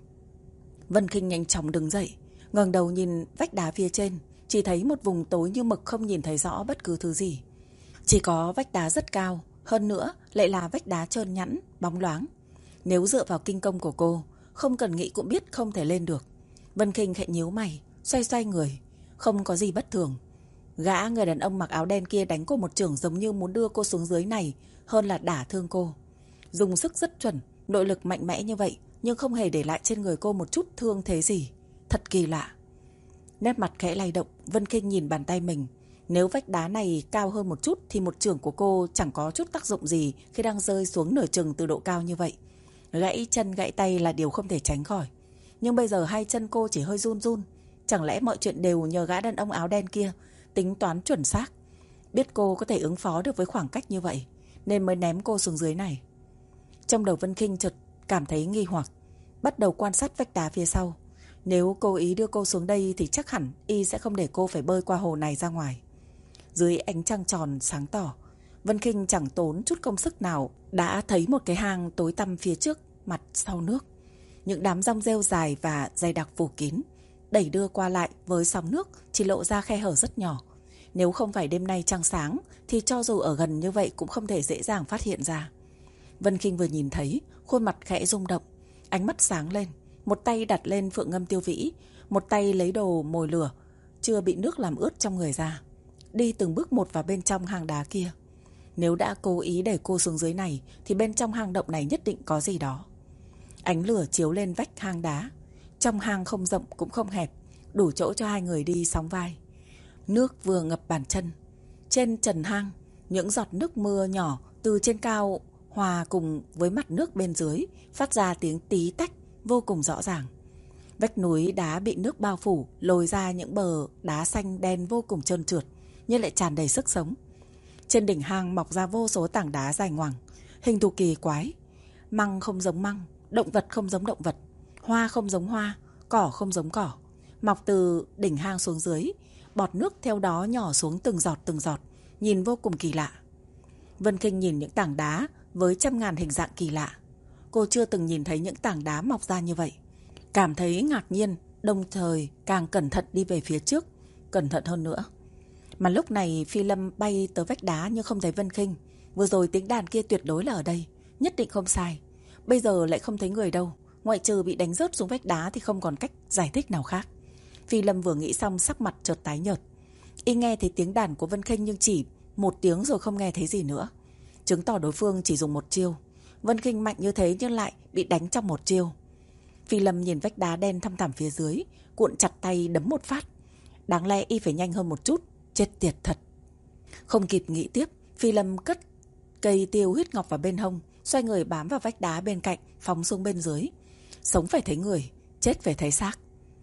Vân Khinh nhanh chóng đứng dậy, ngẩng đầu nhìn vách đá phía trên, chỉ thấy một vùng tối như mực, không nhìn thấy rõ bất cứ thứ gì. Chỉ có vách đá rất cao, hơn nữa lại là vách đá trơn nhẵn, bóng loáng. Nếu dựa vào kinh công của cô, không cần nghĩ cũng biết không thể lên được. Vân Khinh khẽ nhíu mày, xoay xoay người, không có gì bất thường. Gã người đàn ông mặc áo đen kia đánh cô một chưởng giống như muốn đưa cô xuống dưới này hơn là đả thương cô. Dùng sức rất chuẩn, nội lực mạnh mẽ như vậy, nhưng không hề để lại trên người cô một chút thương thế gì. Thật kỳ lạ. Nét mặt khẽ lay động, Vân Khinh nhìn bàn tay mình. Nếu vách đá này cao hơn một chút thì một chưởng của cô chẳng có chút tác dụng gì khi đang rơi xuống nửa chừng từ độ cao như vậy. Gãy chân gãy tay là điều không thể tránh khỏi. Nhưng bây giờ hai chân cô chỉ hơi run run. Chẳng lẽ mọi chuyện đều nhờ gã đàn ông áo đen kia tính toán chuẩn xác, biết cô có thể ứng phó được với khoảng cách như vậy, nên mới ném cô xuống dưới này. Trong đầu Vân Khinh chợt cảm thấy nghi hoặc, bắt đầu quan sát vách đá phía sau. Nếu cố ý đưa cô xuống đây thì chắc hẳn y sẽ không để cô phải bơi qua hồ này ra ngoài. Dưới ánh trăng tròn sáng tỏ, Vân Khinh chẳng tốn chút công sức nào đã thấy một cái hang tối tăm phía trước mặt sau nước. Những đám rong rêu dài và dày đặc phủ kín, đẩy đưa qua lại với sóng nước chỉ lộ ra khe hở rất nhỏ. Nếu không phải đêm nay trăng sáng thì cho dù ở gần như vậy cũng không thể dễ dàng phát hiện ra. Vân Khinh vừa nhìn thấy, khuôn mặt khẽ rung động, ánh mắt sáng lên, một tay đặt lên phượng ngâm tiêu vĩ, một tay lấy đồ mồi lửa chưa bị nước làm ướt trong người ra, đi từng bước một vào bên trong hang đá kia. Nếu đã cố ý để cô xuống dưới này thì bên trong hang động này nhất định có gì đó. Ánh lửa chiếu lên vách hang đá. Trong hang không rộng cũng không hẹp, đủ chỗ cho hai người đi sóng vai. Nước vừa ngập bàn chân. Trên trần hang, những giọt nước mưa nhỏ từ trên cao hòa cùng với mặt nước bên dưới, phát ra tiếng tí tách vô cùng rõ ràng. Vách núi đá bị nước bao phủ, lồi ra những bờ đá xanh đen vô cùng trơn trượt, nhưng lại tràn đầy sức sống. Trên đỉnh hang mọc ra vô số tảng đá dài ngoằng, hình thù kỳ quái. Măng không giống măng, động vật không giống động vật, hoa không giống hoa, cỏ không giống cỏ. Mọc từ đỉnh hang xuống dưới, bọt nước theo đó nhỏ xuống từng giọt từng giọt, nhìn vô cùng kỳ lạ. Vân Khinh nhìn những tảng đá với trăm ngàn hình dạng kỳ lạ. Cô chưa từng nhìn thấy những tảng đá mọc ra như vậy. Cảm thấy ngạc nhiên, đồng thời càng cẩn thận đi về phía trước, cẩn thận hơn nữa. Mà lúc này Phi Lâm bay tới vách đá nhưng không thấy Vân Khinh. Vừa rồi tiếng đàn kia tuyệt đối là ở đây, nhất định không sai. Bây giờ lại không thấy người đâu, ngoại trừ bị đánh rớt xuống vách đá thì không còn cách giải thích nào khác. Phi Lâm vừa nghĩ xong sắc mặt chợt tái nhợt. Y nghe thấy tiếng đàn của Vân Khinh nhưng chỉ một tiếng rồi không nghe thấy gì nữa, chứng tỏ đối phương chỉ dùng một chiêu. Vân Khinh mạnh như thế nhưng lại bị đánh trong một chiêu. Phi Lâm nhìn vách đá đen thăm thẳm phía dưới, cuộn chặt tay đấm một phát. Đáng lẽ y phải nhanh hơn một chút, chết tiệt thật. Không kịp nghĩ tiếp, Phi Lâm cất cây tiêu huyết ngọc vào bên hông, xoay người bám vào vách đá bên cạnh, phóng xuống bên dưới. Sống phải thấy người, chết phải thấy xác.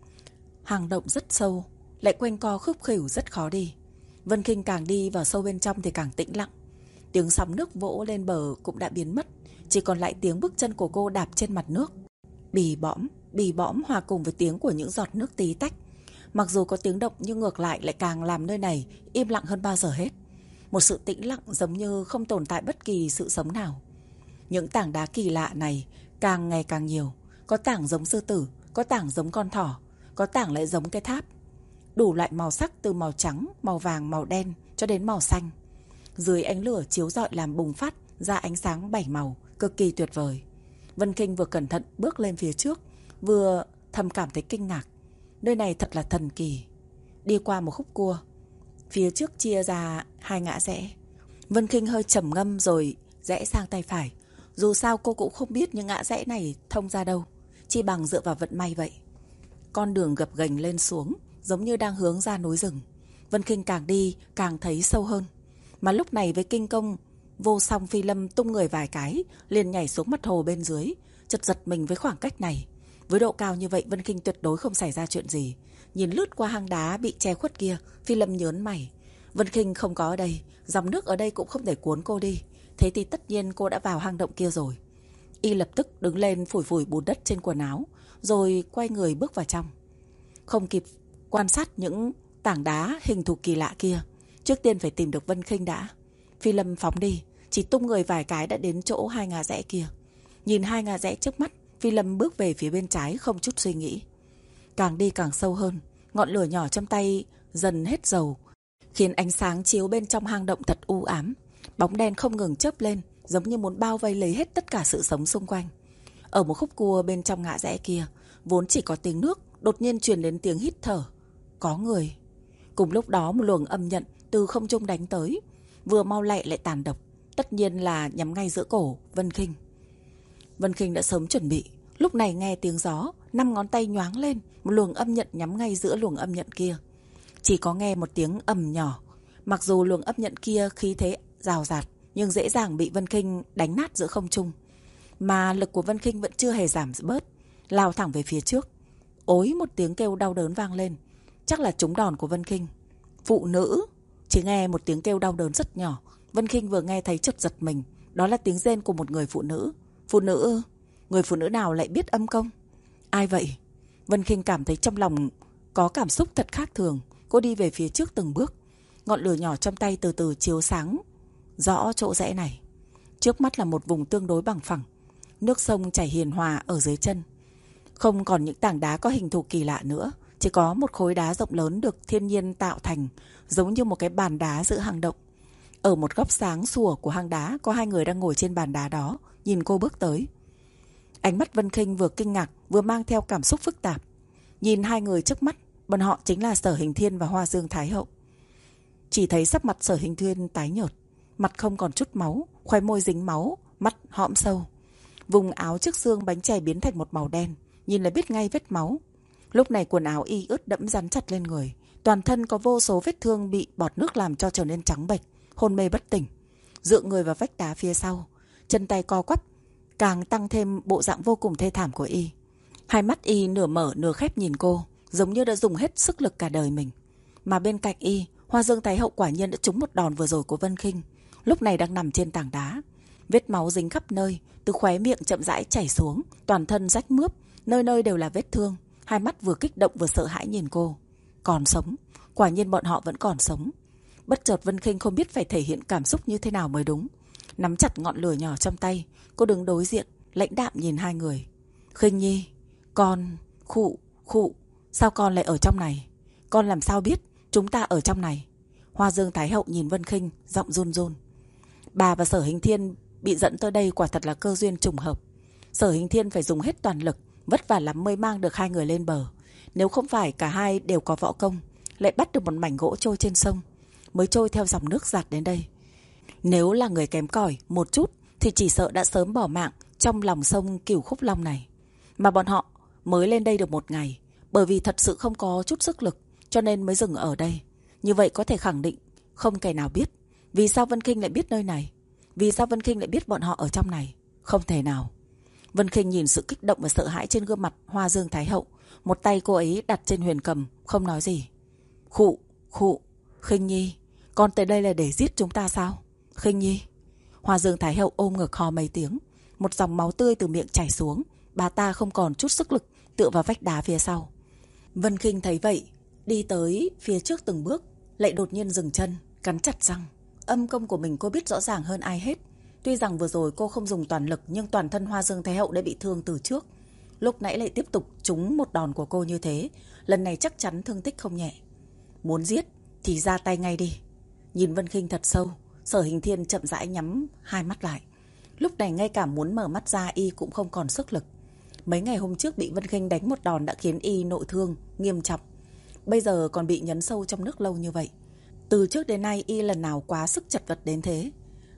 Hang động rất sâu, lại quanh co khúc khỉu rất khó đi. Vân Khinh càng đi vào sâu bên trong thì càng tĩnh lặng. Tiếng sóng nước vỗ lên bờ cũng đã biến mất, chỉ còn lại tiếng bước chân của cô đạp trên mặt nước. Bì bõm, bì bõm hòa cùng với tiếng của những giọt nước tí tách. Mặc dù có tiếng động nhưng ngược lại lại càng làm nơi này im lặng hơn bao giờ hết. Một sự tĩnh lặng giống như không tồn tại bất kỳ sự sống nào. Những tảng đá kỳ lạ này càng ngày càng nhiều. Có tảng giống sư tử, có tảng giống con thỏ, có tảng lại giống cái tháp. Đủ loại màu sắc từ màu trắng, màu vàng, màu đen cho đến màu xanh. Dưới ánh lửa chiếu rọi làm bùng phát ra ánh sáng bảy màu, cực kỳ tuyệt vời. Vân Khinh vừa cẩn thận bước lên phía trước, vừa thầm cảm thấy kinh ngạc. Nơi này thật là thần kỳ. đi qua một khúc cua. Phía trước chia ra hai ngã rẽ. Vân Kinh hơi trầm ngâm rồi rẽ sang tay phải. Dù sao cô cũng không biết những ngã rẽ này thông ra đâu, chỉ bằng dựa vào vận may vậy. Con đường gập ghềnh lên xuống, giống như đang hướng ra núi rừng. Vân Kinh càng đi càng thấy sâu hơn. Mà lúc này với kinh công vô song, Phi Lâm tung người vài cái liền nhảy xuống mặt hồ bên dưới, chợt giật mình với khoảng cách này. Với độ cao như vậy, Vân Kinh tuyệt đối không xảy ra chuyện gì. Nhìn lướt qua hang đá bị che khuất kia, Phi Lâm nhớn mày. Vân Kinh không có ở đây, dòng nước ở đây cũng không thể cuốn cô đi. Thế thì tất nhiên cô đã vào hang động kia rồi. Y lập tức đứng lên phủi phủi bùn đất trên quần áo, rồi quay người bước vào trong. Không kịp quan sát những tảng đá hình thù kỳ lạ kia, trước tiên phải tìm được Vân Kinh đã. Phi Lâm phóng đi, chỉ tung người vài cái đã đến chỗ hai ngã rẽ kia. Nhìn hai ngã rẽ trước mắt, Phi Lâm bước về phía bên trái không chút suy nghĩ. Càng đi càng sâu hơn, ngọn lửa nhỏ trong tay dần hết dầu, khiến ánh sáng chiếu bên trong hang động thật u ám. Bóng đen không ngừng chớp lên, giống như muốn bao vây lấy hết tất cả sự sống xung quanh. Ở một khúc cua bên trong ngã rẽ kia, vốn chỉ có tiếng nước, đột nhiên truyền đến tiếng hít thở. Có người. Cùng lúc đó một luồng âm nhận từ không trung đánh tới, vừa mau lẹ lại tàn độc, tất nhiên là nhắm ngay giữa cổ Vân Kinh. Vân Kinh đã sớm chuẩn bị, lúc này nghe tiếng gió, năm ngón tay nhoáng lên, một luồng âm nhận nhắm ngay giữa luồng âm nhận kia. Chỉ có nghe một tiếng ầm nhỏ. Mặc dù luồng âm nhận kia khí thế rào rạt, nhưng dễ dàng bị Vân Kinh đánh nát giữa không trung. Mà lực của Vân Kinh vẫn chưa hề giảm bớt, lao thẳng về phía trước. Ối, một tiếng kêu đau đớn vang lên, chắc là trúng đòn của Vân Kinh. Phụ nữ. Chỉ nghe một tiếng kêu đau đớn rất nhỏ. Vân Kinh vừa nghe thấy chợt giật mình. Đó là tiếng rên của một người phụ nữ. Phụ nữ ư? Người phụ nữ nào lại biết âm công? Ai vậy? Vân Kinh cảm thấy trong lòng có cảm xúc thật khác thường. Cô đi về phía trước từng bước. Ngọn lửa nhỏ trong tay từ từ chiếu sáng rõ chỗ rẽ này. Trước mắt là một vùng tương đối bằng phẳng, nước sông chảy hiền hòa ở dưới chân. Không còn những tảng đá có hình thù kỳ lạ nữa, chỉ có một khối đá rộng lớn được thiên nhiên tạo thành, giống như một cái bàn đá giữa hang động. Ở một góc sáng sủa của hang đá, có hai người đang ngồi trên bàn đá đó, nhìn cô bước tới. Ánh mắt Vân Kinh vừa kinh ngạc vừa mang theo cảm xúc phức tạp. Nhìn hai người trước mắt, bọn họ chính là Sở Hình Thiên và Hoa Dương Thái Hậu. Chỉ thấy sắc mặt Sở Hình Thiên tái nhợt, mặt không còn chút máu, khóe môi dính máu, mắt hõm sâu. Vùng áo trước xương bánh chè biến thành một màu đen, nhìn là biết ngay vết máu. Lúc này quần áo y ướt đẫm rắn chặt lên người, toàn thân có vô số vết thương bị bọt nước làm cho trở nên trắng bệch, hôn mê bất tỉnh. Dựa người vào vách đá phía sau, chân tay co quắp, càng tăng thêm bộ dạng vô cùng thê thảm của y. Hai mắt y nửa mở nửa khép nhìn cô, giống như đã dùng hết sức lực cả đời mình. Mà bên cạnh y, Hoa Dương Thái Hậu quả nhiên đã trúng một đòn vừa rồi của Vân Kinh, lúc này đang nằm trên tảng đá. Vết máu dính khắp nơi, từ khóe miệng chậm rãi chảy xuống, toàn thân rách mướp, nơi nơi đều là vết thương. Hai mắt vừa kích động vừa sợ hãi nhìn cô. Còn sống, quả nhiên bọn họ vẫn còn sống. Bất chợt Vân Kinh không biết phải thể hiện cảm xúc như thế nào mới đúng. Nắm chặt ngọn lửa nhỏ trong tay, cô đứng đối diện, lãnh đạm nhìn hai người. Khinh Nhi, con, khụ, khụ, sao con lại ở trong này? Con làm sao biết chúng ta ở trong này? Hoa Dương Thái Hậu nhìn Vân Kinh, giọng run run. Bà và Sở Hình Thiên bị dẫn tới đây quả thật là cơ duyên trùng hợp. Sở Hình Thiên phải dùng hết toàn lực, vất vả lắm mới mang được hai người lên bờ. Nếu không phải cả hai đều có võ công, lại bắt được một mảnh gỗ trôi trên sông, mới trôi theo dòng nước giạt đến đây. Nếu là người kém cỏi một chút thì chỉ sợ đã sớm bỏ mạng trong lòng sông Cửu Khúc Long này. Mà bọn họ mới lên đây được một ngày, bởi vì thật sự không có chút sức lực, cho nên mới dừng ở đây. Như vậy có thể khẳng định không kẻ nào biết vì sao Vân Kinh lại biết nơi này, vì sao Vân Kinh lại biết bọn họ ở trong này. Không thể nào. Vân Kinh nhìn sự kích động và sợ hãi trên gương mặt Hoa Dương Thái Hậu, một tay cô ấy đặt trên huyền cầm, không nói gì. Khụ, khụ, Khinh Nhi, con tới đây là để giết chúng ta sao? Khinh Nhi. Hoa Dương Thái Hậu ôm ngực hò mấy tiếng, một dòng máu tươi từ miệng chảy xuống. Bà ta không còn chút sức lực, tựa vào vách đá phía sau. Vân Kinh thấy vậy, đi tới phía trước từng bước, lại đột nhiên dừng chân, cắn chặt răng. Âm công của mình cô biết rõ ràng hơn ai hết. Tuy rằng vừa rồi cô không dùng toàn lực, nhưng toàn thân Hoa Dương Thái Hậu đã bị thương từ trước. Lúc nãy lại tiếp tục trúng một đòn của cô như thế, lần này chắc chắn thương tích không nhẹ. Muốn giết thì ra tay ngay đi. Nhìn Vân Kinh thật sâu, Sở Hình Thiên chậm rãi nhắm hai mắt lại. Lúc này ngay cả muốn mở mắt ra y cũng không còn sức lực. Mấy ngày hôm trước bị Vân Kinh đánh một đòn đã khiến y nội thương nghiêm trọng. Bây giờ còn bị nhấn sâu trong nước lâu như vậy. Từ trước đến nay y lần nào quá sức chật vật đến thế,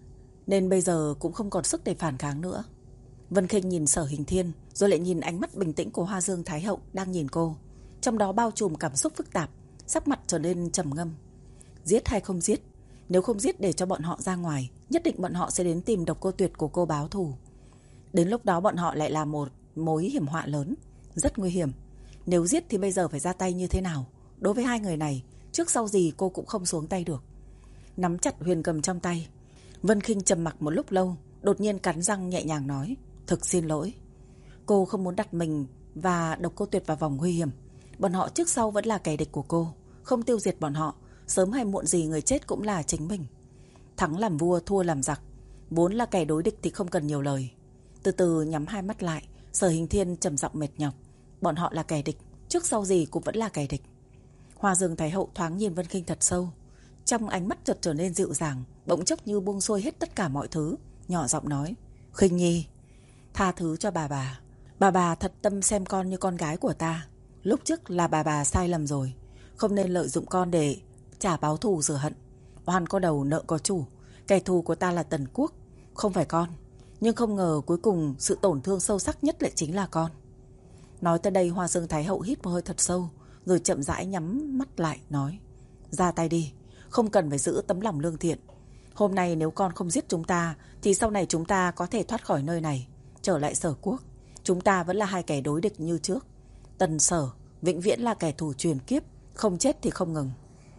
nên bây giờ cũng không còn sức để phản kháng nữa. Vân Khinh nhìn Sở Hình Thiên, rồi lại nhìn ánh mắt bình tĩnh của Hoa Dương Thái Hậu đang nhìn cô, trong đó bao trùm cảm xúc phức tạp, sắc mặt trở nên trầm ngâm. Giết hay không giết? Nếu không giết để cho bọn họ ra ngoài, nhất định bọn họ sẽ đến tìm Độc Cô Tuyệt của cô báo thù. Đến lúc đó bọn họ lại là một mối hiểm họa lớn, rất nguy hiểm. Nếu giết thì bây giờ phải ra tay như thế nào? Đối với hai người này, trước sau gì cô cũng không xuống tay được. Nắm chặt huyền cầm trong tay, Vân Khinh trầm mặc một lúc lâu, đột nhiên cắn răng nhẹ nhàng nói: "Thực xin lỗi." Cô không muốn đặt mình và Độc Cô Tuyệt vào vòng nguy hiểm. Bọn họ trước sau vẫn là kẻ địch của cô, không tiêu diệt bọn họ, sớm hay muộn gì người chết cũng là chính mình. Thắng làm vua, thua làm giặc, vốn là kẻ đối địch thì không cần nhiều lời. Từ từ nhắm hai mắt lại, Sở Hình Thiên trầm giọng mệt nhọc: "Bọn họ là kẻ địch, trước sau gì cũng vẫn là kẻ địch." Hoa Dương Thái Hậu thoáng nhìn Vân Khinh thật sâu, trong ánh mắt chợt trở nên dịu dàng, bỗng chốc như buông xuôi hết tất cả mọi thứ, nhỏ giọng nói: "Khinh Nhi, tha thứ cho bà bà. Bà bà thật tâm xem con như con gái của ta. Lúc trước là bà bà sai lầm rồi, không nên lợi dụng con để trả báo thù rửa hận. Oan có đầu nợ có chủ, kẻ thù của ta là Tần Quốc, không phải con. Nhưng không ngờ cuối cùng sự tổn thương sâu sắc nhất lại chính là con." Nói tới đây, Hoa Dương Thái Hậu hít một hơi thật sâu, rồi chậm rãi nhắm mắt lại nói: "Ra tay đi, không cần phải giữ tấm lòng lương thiện. Hôm nay nếu con không giết chúng ta, thì sau này chúng ta có thể thoát khỏi nơi này, trở lại Sở Quốc. Chúng ta vẫn là hai kẻ đối địch như trước. Tần Sở vĩnh viễn là kẻ thù truyền kiếp, không chết thì không ngừng."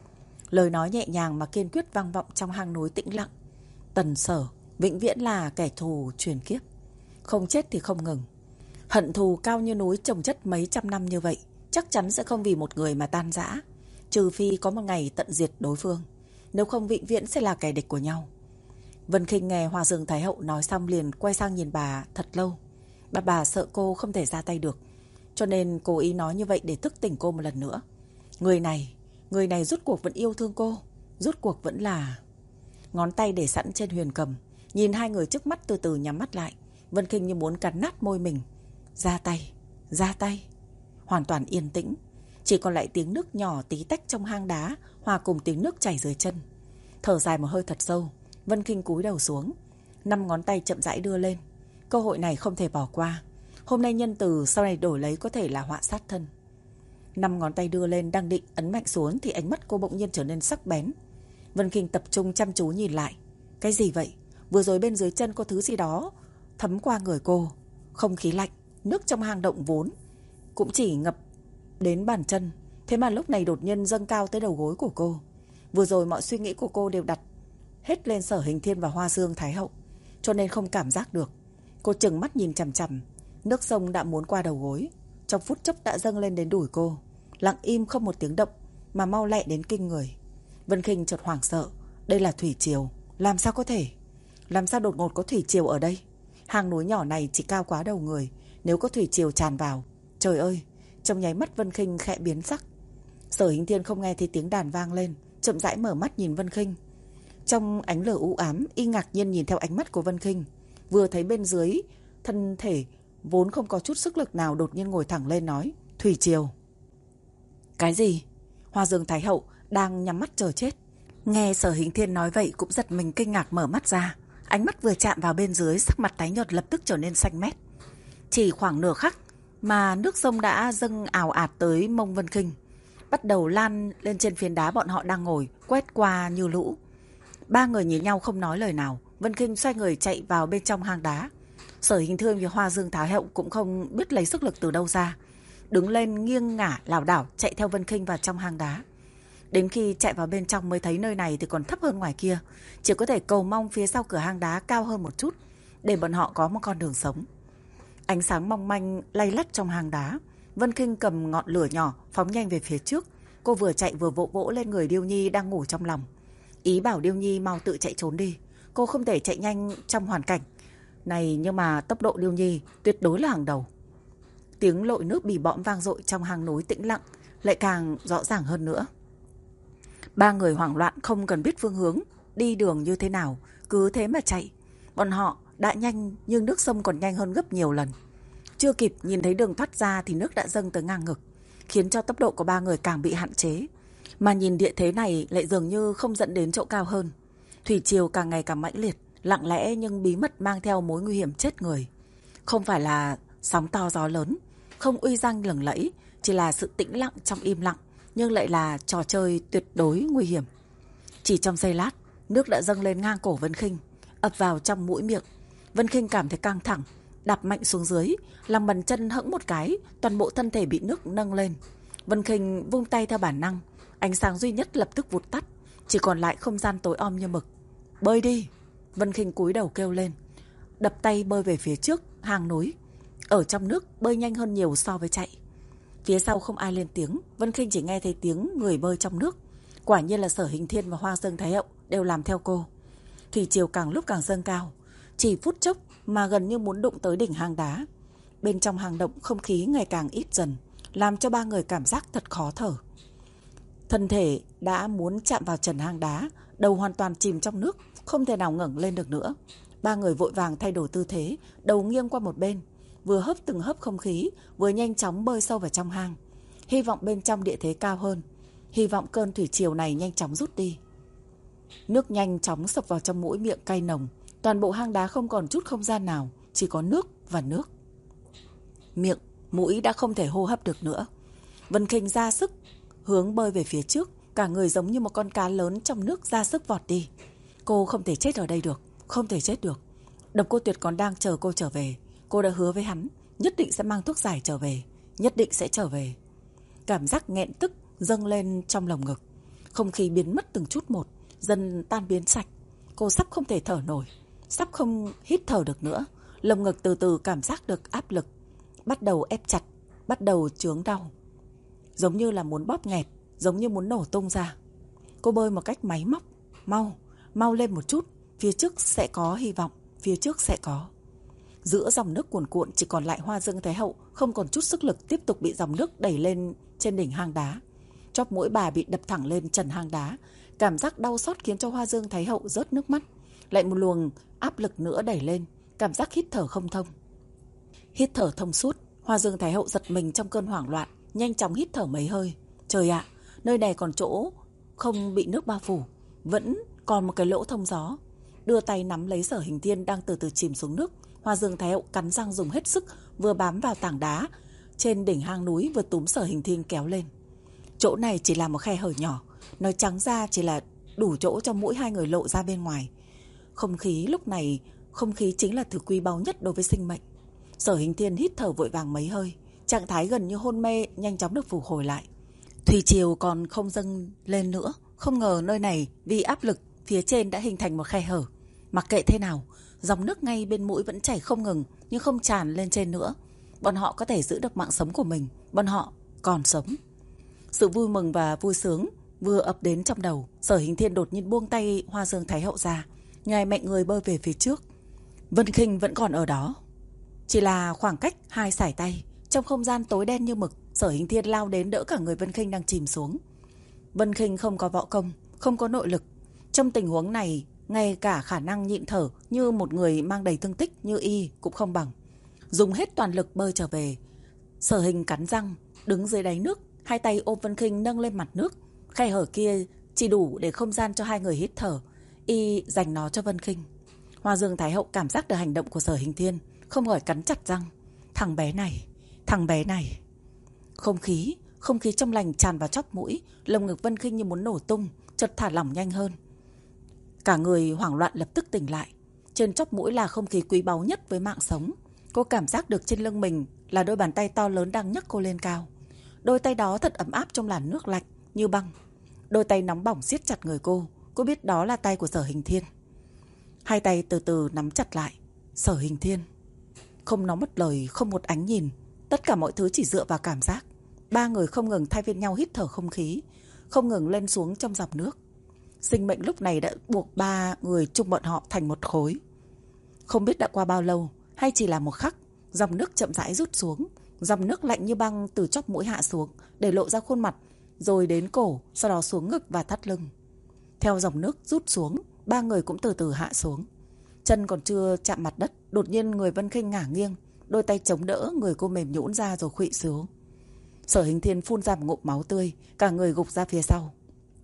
Lời nói nhẹ nhàng mà kiên quyết vang vọng trong hang núi tĩnh lặng. Tần Sở vĩnh viễn là kẻ thù truyền kiếp, không chết thì không ngừng. Hận thù cao như núi chồng chất mấy trăm năm như vậy, chắc chắn sẽ không vì một người mà tan rã, trừ phi có một ngày tận diệt đối phương, nếu không vĩnh viễn sẽ là kẻ địch của nhau. Vân Khinh nghe Hoa Dương Thái Hậu nói xong liền quay sang nhìn bà thật lâu. Bà bà sợ cô không thể ra tay được, cho nên cố ý nói như vậy để thức tỉnh cô một lần nữa. Người này, người này rút cuộc vẫn yêu thương cô, rút cuộc vẫn là... Ngón tay để sẵn trên huyền cầm, nhìn hai người trước mắt từ từ nhắm mắt lại. Vân Khinh như muốn cắn nát môi mình. Ra tay, ra tay. Hoàn toàn yên tĩnh, chỉ còn lại tiếng nước nhỏ tí tách trong hang đá hòa cùng tiếng nước chảy dưới chân. Thở dài một hơi thật sâu, Vân Khinh cúi đầu xuống, năm ngón tay chậm rãi đưa lên. Cơ hội này không thể bỏ qua. Hôm nay nhân từ, sau này đổi lấy có thể là họa sát thân. Năm ngón tay đưa lên đang định ấn mạnh xuống thì ánh mắt cô bỗng nhiên trở nên sắc bén. Vân Khinh tập trung chăm chú nhìn lại. Cái gì vậy? Vừa rồi bên dưới chân có thứ gì đó thấm qua người cô. Không khí lạnh, nước trong hang động vốn cũng chỉ ngập đến bàn chân, thế mà lúc này đột nhiên dâng cao tới đầu gối của cô. Vừa rồi mọi suy nghĩ của cô đều đặt hết lên Sở Hình Thiên và Hoa Dương Thái Hậu, cho nên không cảm giác được. Cô trừng mắt nhìn chằm chằm, nước sông đã muốn qua đầu gối, trong phút chốc đã dâng lên đến đùi cô, lặng im không một tiếng động mà mau lẹ đến kinh người. Vân Khinh chợt hoảng sợ, đây là thủy triều, làm sao có thể? Làm sao đột ngột có thủy triều ở đây? Hang núi nhỏ này chỉ cao quá đầu người, nếu có thủy triều tràn vào, trời ơi! Trong nháy mắt Vân Khinh khẽ biến sắc. Sở Hình Thiên không nghe thấy tiếng đàn vang lên, chậm rãi mở mắt nhìn Vân Khinh. Trong ánh lửa u ám, y ngạc nhiên nhìn theo ánh mắt của Vân Khinh, vừa thấy bên dưới thân thể vốn không có chút sức lực nào đột nhiên ngồi thẳng lên nói: "Thủy triều." Cái gì? Hoa Dương Thái Hậu đang nhắm mắt chờ chết, nghe Sở Hình Thiên nói vậy cũng giật mình kinh ngạc mở mắt ra. Ánh mắt vừa chạm vào bên dưới, sắc mặt tái nhợt lập tức trở nên xanh mét. Chỉ khoảng nửa khắc mà nước sông đã dâng ào ạt tới mông Vân Khinh, bắt đầu lan lên trên phiến đá bọn họ đang ngồi, quét qua như lũ. Ba người nhìn nhau không nói lời nào. Vân Khinh xoay người chạy vào bên trong hang đá. Sở Hình Thiên và Hoa Dương Thái Hậu cũng không biết lấy sức lực từ đâu ra, đứng lên nghiêng ngả lảo đảo chạy theo Vân Khinh vào trong hang đá. Đến khi chạy vào bên trong mới thấy nơi này thì còn thấp hơn ngoài kia, chỉ có thể cầu mong phía sau cửa hang đá cao hơn một chút để bọn họ có một con đường sống. Ánh sáng mong manh lay lắt trong hang đá. Vân Khinh cầm ngọn lửa nhỏ phóng nhanh về phía trước. Cô vừa chạy vừa vỗ vỗ lên người Điêu Nhi đang ngủ trong lòng, ý bảo Điêu Nhi mau tự chạy trốn đi. Cô không thể chạy nhanh trong hoàn cảnh này, nhưng mà tốc độ Điêu Nhi tuyệt đối là hàng đầu. Tiếng lội nước bì bõm vang dội trong hang núi tĩnh lặng lại càng rõ ràng hơn nữa. Ba người hoảng loạn không cần biết phương hướng, đi đường như thế nào, cứ thế mà chạy. Bọn họ đã nhanh nhưng nước sông còn nhanh hơn gấp nhiều lần. Chưa kịp nhìn thấy đường thoát ra thì nước đã dâng tới ngang ngực, khiến cho tốc độ của ba người càng bị hạn chế. Mà nhìn địa thế này lại dường như không dẫn đến chỗ cao hơn. Thủy triều càng ngày càng mãnh liệt, lặng lẽ nhưng bí mật mang theo mối nguy hiểm chết người. Không phải là sóng to gió lớn, không uy danh lừng lẫy, chỉ là sự tĩnh lặng trong im lặng, nhưng lại là trò chơi tuyệt đối nguy hiểm. Chỉ trong giây lát, nước đã dâng lên ngang cổ Vân Khinh, ập vào trong mũi miệng. Vân Khinh cảm thấy căng thẳng, đạp mạnh xuống dưới, làm bàn chân hẫng một cái, toàn bộ thân thể bị nước nâng lên. Vân Khinh vung tay theo bản năng, ánh sáng duy nhất lập tức vụt tắt, chỉ còn lại không gian tối om như mực. Bơi đi! Vân Khinh cúi đầu kêu lên, đập tay bơi về phía trước hang núi. Ở trong nước bơi nhanh hơn nhiều so với chạy. Phía sau không ai lên tiếng, Vân Khinh chỉ nghe thấy tiếng người bơi trong nước. Quả nhiên là Sở Hình Thiên và Hoa Dương Thái Hậu đều làm theo cô. Thủy triều càng lúc càng dâng cao, chỉ phút chốc mà gần như muốn đụng tới đỉnh hang đá. Bên trong hang động không khí ngày càng ít dần, làm cho ba người cảm giác thật khó thở. Thân thể đã muốn chạm vào trần hang đá, đầu hoàn toàn chìm trong nước, không thể nào ngẩng lên được nữa. Ba người vội vàng thay đổi tư thế, đầu nghiêng qua một bên, vừa hấp từng hấp không khí, vừa nhanh chóng bơi sâu vào trong hang. Hy vọng bên trong địa thế cao hơn, hy vọng cơn thủy triều này nhanh chóng rút đi. Nước nhanh chóng sập vào trong mũi miệng cay nồng, toàn bộ hang đá không còn chút không gian nào, chỉ có nước và nước. Miệng, mũi đã không thể hô hấp được nữa. Vân Khinh ra sức hướng bơi về phía trước, cả người giống như một con cá lớn trong nước ra sức vọt đi. Cô không thể chết ở đây được, không thể chết được. Độc Cô Tuyệt còn đang chờ cô trở về. Cô đã hứa với hắn, nhất định sẽ mang thuốc giải trở về, nhất định sẽ trở về. Cảm giác nghẹn tức dâng lên trong lồng ngực. Không khí biến mất từng chút một, dần tan biến sạch. Cô sắp không thể thở nổi, sắp không hít thở được nữa. Lồng ngực từ từ cảm giác được áp lực, bắt đầu ép chặt, bắt đầu chướng đau, giống như là muốn bóp nghẹt, giống như muốn nổ tung ra. Cô bơi một cách máy móc. Mau, mau lên một chút, phía trước sẽ có hy vọng, phía trước sẽ có. Giữa dòng nước cuồn cuộn chỉ còn lại Hoa Dương Thái Hậu, không còn chút sức lực, tiếp tục bị dòng nước đẩy lên trên đỉnh hang đá. Chóp mũi bà bị đập thẳng lên trần hang đá. Cảm giác đau xót khiến cho Hoa Dương Thái Hậu rớt nước mắt. Lại một luồng áp lực nữa đẩy lên, cảm giác hít thở không thông. Hít thở thông suốt, Hoa Dương Thái Hậu giật mình trong cơn hoảng loạn, nhanh chóng hít thở mấy hơi. Trời ạ, nơi này còn chỗ không bị nước bao phủ, vẫn còn một cái lỗ thông gió. Đưa tay nắm lấy Sở Hình Thiên đang từ từ chìm xuống nước. Hoa Dương Thái Hậu cắn răng dùng hết sức, vừa bám vào tảng đá trên đỉnh hang núi, vừa túm Sở Hình Thiên kéo lên. Chỗ này chỉ là một khe hở nhỏ, nói trắng ra chỉ là đủ chỗ cho mỗi hai người lộ ra bên ngoài. Không khí lúc này, không khí chính là thứ quý báu nhất đối với sinh mệnh. Sở Hình Thiên hít thở vội vàng mấy hơi, trạng thái gần như hôn mê nhanh chóng được phục hồi lại. Thủy triều còn không dâng lên nữa, không ngờ nơi này vì áp lực phía trên đã hình thành một khe hở. Mặc kệ thế nào, dòng nước ngay bên mũi vẫn chảy không ngừng, nhưng không tràn lên trên nữa. Bọn họ có thể giữ được mạng sống của mình, bọn họ còn sống. Sự vui mừng và vui sướng vừa ập đến trong đầu, Sở Hình Thiên đột nhiên buông tay Hoa Dương Thái Hậu ra, nhảy mạnh người bơi về phía trước. Vân Khinh vẫn còn ở đó, chỉ là khoảng cách hai sải tay. Trong không gian tối đen như mực, Sở Hình Thiên lao đến đỡ cả người Vân Khinh đang chìm xuống. Vân Khinh không có võ công, không có nội lực. Trong tình huống này, ngay cả khả năng nhịn thở như một người mang đầy thương tích như y cũng không bằng. Dùng hết toàn lực bơi trở về. Sở Hình cắn răng, đứng dưới đáy nước, hai tay ôm Vân Khinh nâng lên mặt nước. Khe hở kia chỉ đủ để không gian cho hai người hít thở. Y dành nó cho Vân Khinh. Hoa Dương Thái Hậu cảm giác được hành động của Sở Hình Thiên, không khỏi cắn chặt răng. Thằng bé này, thằng bé này. Không khí, không khí trong lành tràn vào chóp mũi, lồng ngực Vân Khinh như muốn nổ tung, chợt thả lỏng nhanh hơn. Cả người hoảng loạn lập tức tỉnh lại. Trên chóp mũi là không khí quý báu nhất với mạng sống. Cô cảm giác được trên lưng mình là đôi bàn tay to lớn đang nhấc cô lên cao. Đôi tay đó thật ấm áp trong làn nước lạnh như băng. Đôi tay nóng bỏng siết chặt người cô. Cô biết đó là tay của Sở Hình Thiên. Hai tay từ từ nắm chặt lại. Sở Hình Thiên. Không nói một lời, không một ánh nhìn. Tất cả mọi thứ chỉ dựa vào cảm giác. Ba người không ngừng thay phiên nhau hít thở không khí, không ngừng lên xuống trong dòng nước. Sinh mệnh lúc này đã buộc ba người chung bọn họ thành một khối. Không biết đã qua bao lâu, hay chỉ là một khắc, dòng nước chậm rãi rút xuống. Dòng nước lạnh như băng từ chóp mũi hạ xuống, để lộ ra khuôn mặt, rồi đến cổ, sau đó xuống ngực và thắt lưng. Theo dòng nước rút xuống, ba người cũng từ từ hạ xuống. Chân còn chưa chạm mặt đất, đột nhiên người Vân Khinh ngả nghiêng, đôi tay chống đỡ, người cô mềm nhũn ra rồi khuỵu xuống. Sở Hình Thiên phun ra một ngụm máu tươi, cả người gục ra phía sau.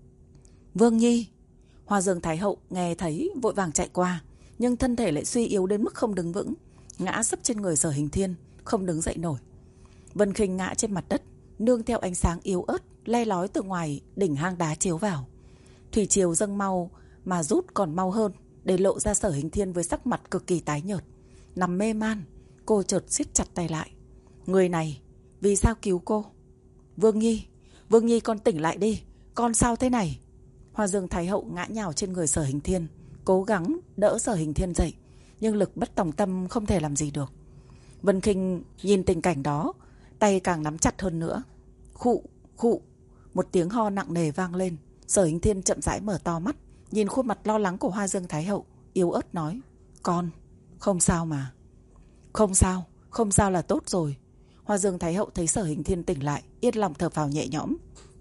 Vương Nhi! Hoa Dương Thái Hậu nghe thấy vội vàng chạy qua, nhưng thân thể lại suy yếu đến mức không đứng vững, ngã sấp trên người Sở Hình Thiên, không đứng dậy nổi. Vân Khinh ngã trên mặt đất, nương theo ánh sáng yếu ớt le lói từ ngoài đỉnh hang đá chiếu vào. Thủy triều dâng mau mà rút còn mau hơn, để lộ ra Sở Hình Thiên với sắc mặt cực kỳ tái nhợt, nằm mê man. Cô chợt siết chặt tay lại. Người này vì sao cứu cô? Vương Nhi, Vương Nhi con tỉnh lại đi, con sao thế này? Hoa Dương Thái Hậu ngã nhào trên người Sở Hình Thiên, cố gắng đỡ Sở Hình Thiên dậy, nhưng lực bất tòng tâm, không thể làm gì được. Vân Khinh nhìn tình cảnh đó, tay càng nắm chặt hơn nữa. Khụ, khụ, một tiếng ho nặng nề vang lên. Sở Hình Thiên chậm rãi mở to mắt, nhìn khuôn mặt lo lắng của Hoa Dương Thái Hậu, yếu ớt nói: Con, không sao mà. Không sao, không sao là tốt rồi. Hoa Dương Thái Hậu thấy Sở Hình Thiên tỉnh lại, yên lòng thở phào nhẹ nhõm,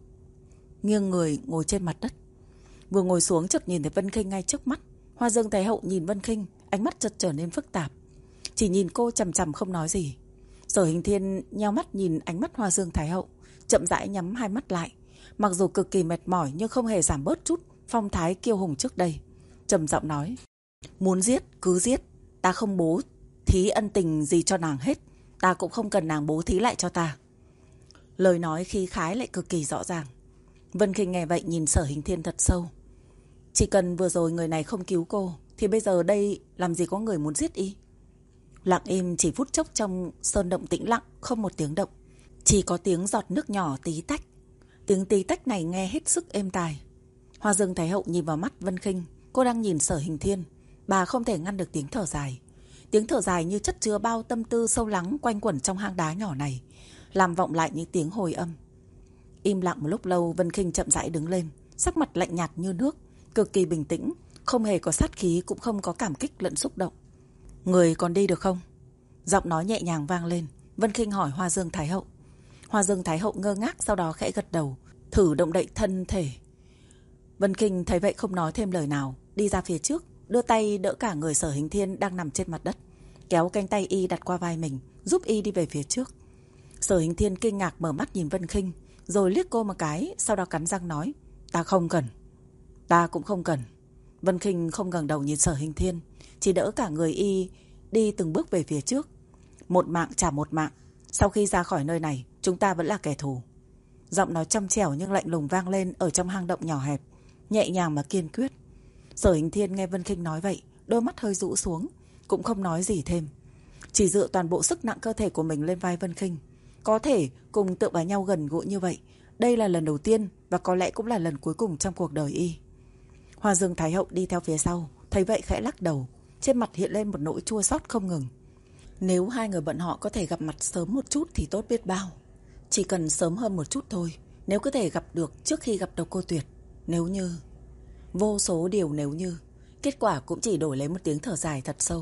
nghiêng người ngồi trên mặt đất. Vừa ngồi xuống chợt nhìn thấy Vân Khinh ngay trước mắt. Hoa Dương Thái Hậu nhìn Vân Khinh, ánh mắt chợt trở nên phức tạp, chỉ nhìn cô chằm chằm không nói gì. Sở Hình Thiên nheo mắt nhìn ánh mắt Hoa Dương Thái Hậu, chậm rãi nhắm hai mắt lại. Mặc dù cực kỳ mệt mỏi nhưng không hề giảm bớt chút phong thái kiêu hùng trước đây. Trầm giọng nói: Muốn giết cứ giết, ta không bố thí ân tình gì cho nàng hết, ta cũng không cần nàng bố thí lại cho ta. Lời nói khí khái lại cực kỳ rõ ràng. Vân Khinh nghe vậy nhìn Sở Hình Thiên thật sâu. Chỉ cần vừa rồi người này không cứu cô, thì bây giờ đây làm gì có người muốn giết y. Lặng im chỉ phút chốc trong sơn động tĩnh lặng, không một tiếng động, chỉ có tiếng giọt nước nhỏ tí tách. Tiếng tí tách này nghe hết sức êm tai. Hoa Dương Thái Hậu nhìn vào mắt Vân Khinh, cô đang nhìn Sở Hình Thiên, bà không thể ngăn được tiếng thở dài. Tiếng thở dài như chất chứa bao tâm tư sâu lắng quanh quẩn trong hang đá nhỏ này, làm vọng lại những tiếng hồi âm. Im lặng một lúc lâu, Vân Khinh chậm rãi đứng lên, sắc mặt lạnh nhạt như nước, cực kỳ bình tĩnh, không hề có sát khí, cũng không có cảm kích lẫn xúc động. Người còn đi được không? Giọng nói nhẹ nhàng vang lên. Vân Khinh hỏi Hoa Dương Thái Hậu. Hoa Dương Thái Hậu ngơ ngác, sau đó khẽ gật đầu, thử động đậy thân thể. Vân Khinh thấy vậy không nói thêm lời nào, đi ra phía trước, đưa tay đỡ cả người Sở Hình Thiên đang nằm trên mặt đất, kéo cánh tay y đặt qua vai mình, giúp y đi về phía trước. Sở Hình Thiên kinh ngạc mở mắt nhìn Vân Khinh, rồi liếc cô một cái, sau đó cắn răng nói: Ta không cần. Ta cũng không cần. Vân Khinh không ngẩng đầu nhìn Sở Hình Thiên, chỉ đỡ cả người y đi từng bước về phía trước. Một mạng trả một mạng, sau khi ra khỏi nơi này, chúng ta vẫn là kẻ thù. Giọng nói trong trẻo nhưng lạnh lùng vang lên ở trong hang động nhỏ hẹp, nhẹ nhàng mà kiên quyết. Sở Hình Thiên nghe Vân Khinh nói vậy, đôi mắt hơi rũ xuống, cũng không nói gì thêm, chỉ dựa toàn bộ sức nặng cơ thể của mình lên vai Vân Khinh. Có thể cùng tựa vào nhau gần gũi như vậy, đây là lần đầu tiên và có lẽ cũng là lần cuối cùng trong cuộc đời y. Hoa Dương Thái Hậu đi theo phía sau, thấy vậy khẽ lắc đầu, trên mặt hiện lên một nỗi chua xót không ngừng. Nếu hai người bọn họ có thể gặp mặt sớm một chút thì tốt biết bao. Chỉ cần sớm hơn một chút thôi. Nếu có thể gặp được trước khi gặp Độc Cô Tuyệt. Nếu như... Vô số điều nếu như. Kết quả cũng chỉ đổi lấy một tiếng thở dài thật sâu.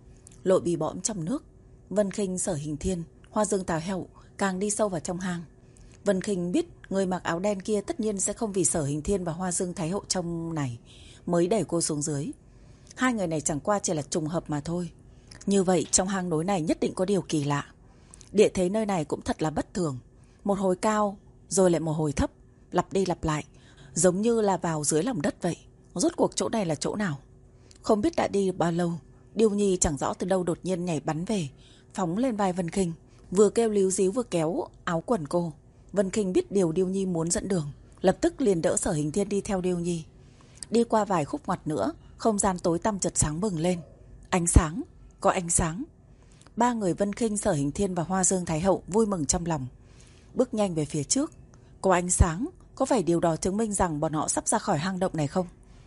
Lội bì bõm trong nước, Vân Khinh, Sở Hình Thiên, Hoa Dương Thái Hậu càng đi sâu vào trong hang. Vân Khinh biết người mặc áo đen kia tất nhiên sẽ không vì Sở Hình Thiên và Hoa Dương Thái Hậu trong này mới đẩy cô xuống dưới. Hai người này chẳng qua chỉ là trùng hợp mà thôi. Như vậy trong hang núi này nhất định có điều kỳ lạ. Địa thế nơi này cũng thật là bất thường. Một hồi cao rồi lại một hồi thấp, lặp đi lặp lại, giống như là vào dưới lòng đất vậy. Rốt cuộc chỗ này là chỗ nào? Không biết đã đi bao lâu, Điêu Nhi chẳng rõ từ đâu đột nhiên nhảy bắn về, phóng lên vai Vân Khinh, vừa kêu líu díu vừa kéo áo quần cô. Vân Khinh biết điều Điêu Nhi muốn dẫn đường, lập tức liền đỡ Sở Hình Thiên đi theo Điêu Nhi. Đi qua vài khúc ngoặt nữa, không gian tối tăm chợt sáng bừng lên. Ánh sáng, có ánh sáng. Ba người Vân Khinh, Sở Hình Thiên và Hoa Dương Thái Hậu vui mừng trong lòng, bước nhanh về phía trước. Có ánh sáng, có phải điều đó chứng minh rằng bọn họ sắp ra khỏi hang động này không?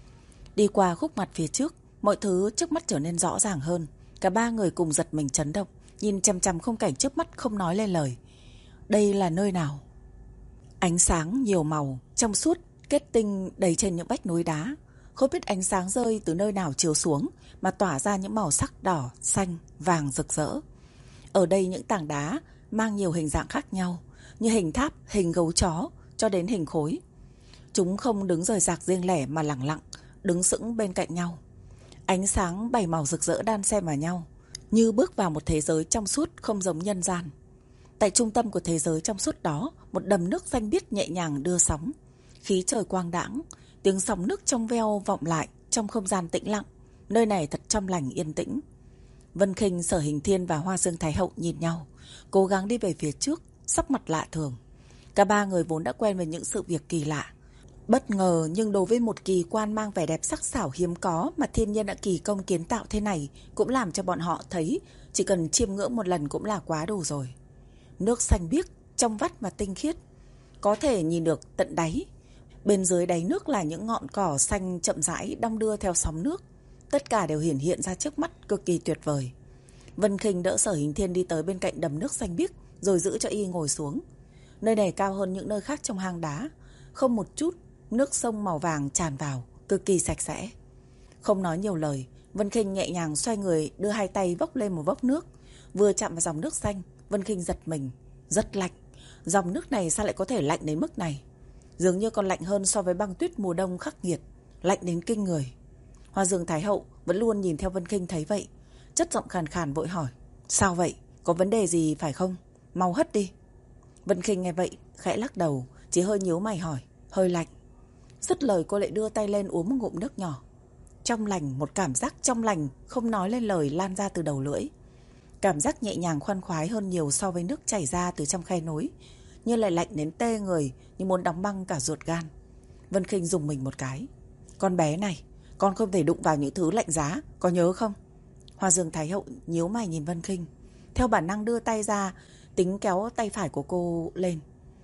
Đi qua khúc mặt phía trước, mọi thứ trước mắt trở nên rõ ràng hơn. Cả ba người cùng giật mình chấn động, nhìn chằm chằm khung cảnh trước mắt không nói lên lời. Đây là nơi nào? Ánh sáng nhiều màu, trong suốt, kết tinh đầy trên những vách núi đá. Không biết ánh sáng rơi từ nơi nào chiếu xuống mà tỏa ra những màu sắc đỏ, xanh, vàng rực rỡ. Ở đây những tảng đá mang nhiều hình dạng khác nhau, như hình tháp, hình gấu chó, cho đến hình khối. Chúng không đứng rời rạc riêng lẻ mà lẳng lặng, đứng sững bên cạnh nhau. Ánh sáng bảy màu rực rỡ đan xen vào nhau, như bước vào một thế giới trong suốt không giống nhân gian. Tại trung tâm của thế giới trong suốt đó, một đầm nước xanh biếc nhẹ nhàng đưa sóng. Khí trời quang đãng, tiếng sóng nước trong veo vọng lại trong không gian tĩnh lặng. Nơi này thật trong lành yên tĩnh. Vân Khinh, Sở Hình Thiên và Hoa Dương Thái Hậu nhìn nhau, cố gắng đi về phía trước, sắc mặt lạ thường. Cả ba người vốn đã quen với những sự việc kỳ lạ. Bất ngờ nhưng đối với một kỳ quan mang vẻ đẹp sắc sảo hiếm có mà thiên nhiên đã kỳ công kiến tạo thế này, cũng làm cho bọn họ thấy chỉ cần chiêm ngưỡng một lần cũng là quá đủ rồi. Nước xanh biếc, trong vắt và tinh khiết, có thể nhìn được tận đáy. Bên dưới đáy nước là những ngọn cỏ xanh chậm rãi đong đưa theo sóng nước. Tất cả đều hiển hiện ra trước mắt, cực kỳ tuyệt vời. Vân Khinh đỡ Sở Hình Thiên đi tới bên cạnh đầm nước xanh biếc, rồi giữ cho y ngồi xuống. Nơi này cao hơn những nơi khác trong hang đá, không một chút nước sông màu vàng tràn vào, cực kỳ sạch sẽ. Không nói nhiều lời, Vân Khinh nhẹ nhàng xoay người, đưa hai tay vốc lên một vốc nước. Vừa chạm vào dòng nước xanh, Vân Khinh giật mình, rất lạnh. Dòng nước này sao lại có thể lạnh đến mức này? Dường như còn lạnh hơn so với băng tuyết mùa đông khắc nghiệt, lạnh đến kinh người. Hoa Dương Thái Hậu vẫn luôn nhìn theo Vân Khinh thấy vậy, chất giọng khàn khàn vội hỏi: sao vậy? Có vấn đề gì phải không? Mau hất đi. Vân Khinh nghe vậy khẽ lắc đầu, chỉ hơi nhíu mày hỏi: hơi lạnh. Dứt lời cô lại đưa tay lên uống một ngụm nước nhỏ. Trong lành, một cảm giác trong lành không nói lên lời lan ra từ đầu lưỡi. Cảm giác nhẹ nhàng khoan khoái hơn nhiều so với nước chảy ra từ trong khe núi, nhưng lại lạnh đến tê người, như muốn đóng băng cả ruột gan. Vân Khinh dùng mình một cái. Con bé này, con không thể đụng vào những thứ lạnh giá, có nhớ không? Hoa Dương Thái Hậu nhíu mày nhìn Vân Khinh, theo bản năng đưa tay ra, tính kéo tay phải của cô lên.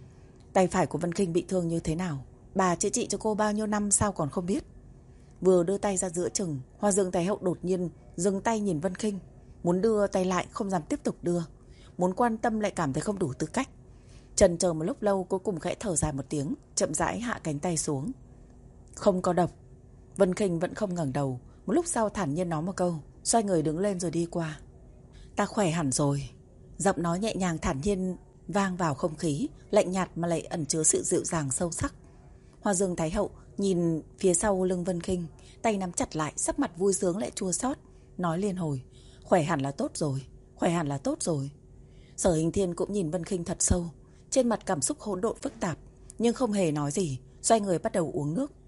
Tay phải của Vân Khinh bị thương như thế nào, bà chữa trị cho cô bao nhiêu năm sao còn không biết. Vừa đưa tay ra giữa chừng, Hoa Dương Thái Hậu đột nhiên dừng tay nhìn Vân Khinh, muốn đưa tay lại không dám tiếp tục đưa, muốn quan tâm lại cảm thấy không đủ tư cách. Chần chờ một lúc lâu, cuối cùng khẽ thở dài một tiếng, chậm rãi hạ cánh tay xuống. Không có độc. Vân Khinh vẫn không ngẩng đầu, một lúc sau thản nhiên nói một câu, xoay người đứng lên rồi đi qua. Ta khỏe hẳn rồi. Giọng nói nhẹ nhàng thản nhiên vang vào không khí, lạnh nhạt mà lại ẩn chứa sự dịu dàng sâu sắc. Hoa Dương Thái Hậu nhìn phía sau lưng Vân Khinh, tay nắm chặt lại, sắc mặt vui sướng lại chua xót, nói liên hồi: khỏe hẳn là tốt rồi, khỏe hẳn là tốt rồi. Sở Hình Thiên cũng nhìn Vân Khinh thật sâu, trên mặt cảm xúc hỗn độn phức tạp, nhưng không hề nói gì, xoay người bắt đầu uống nước.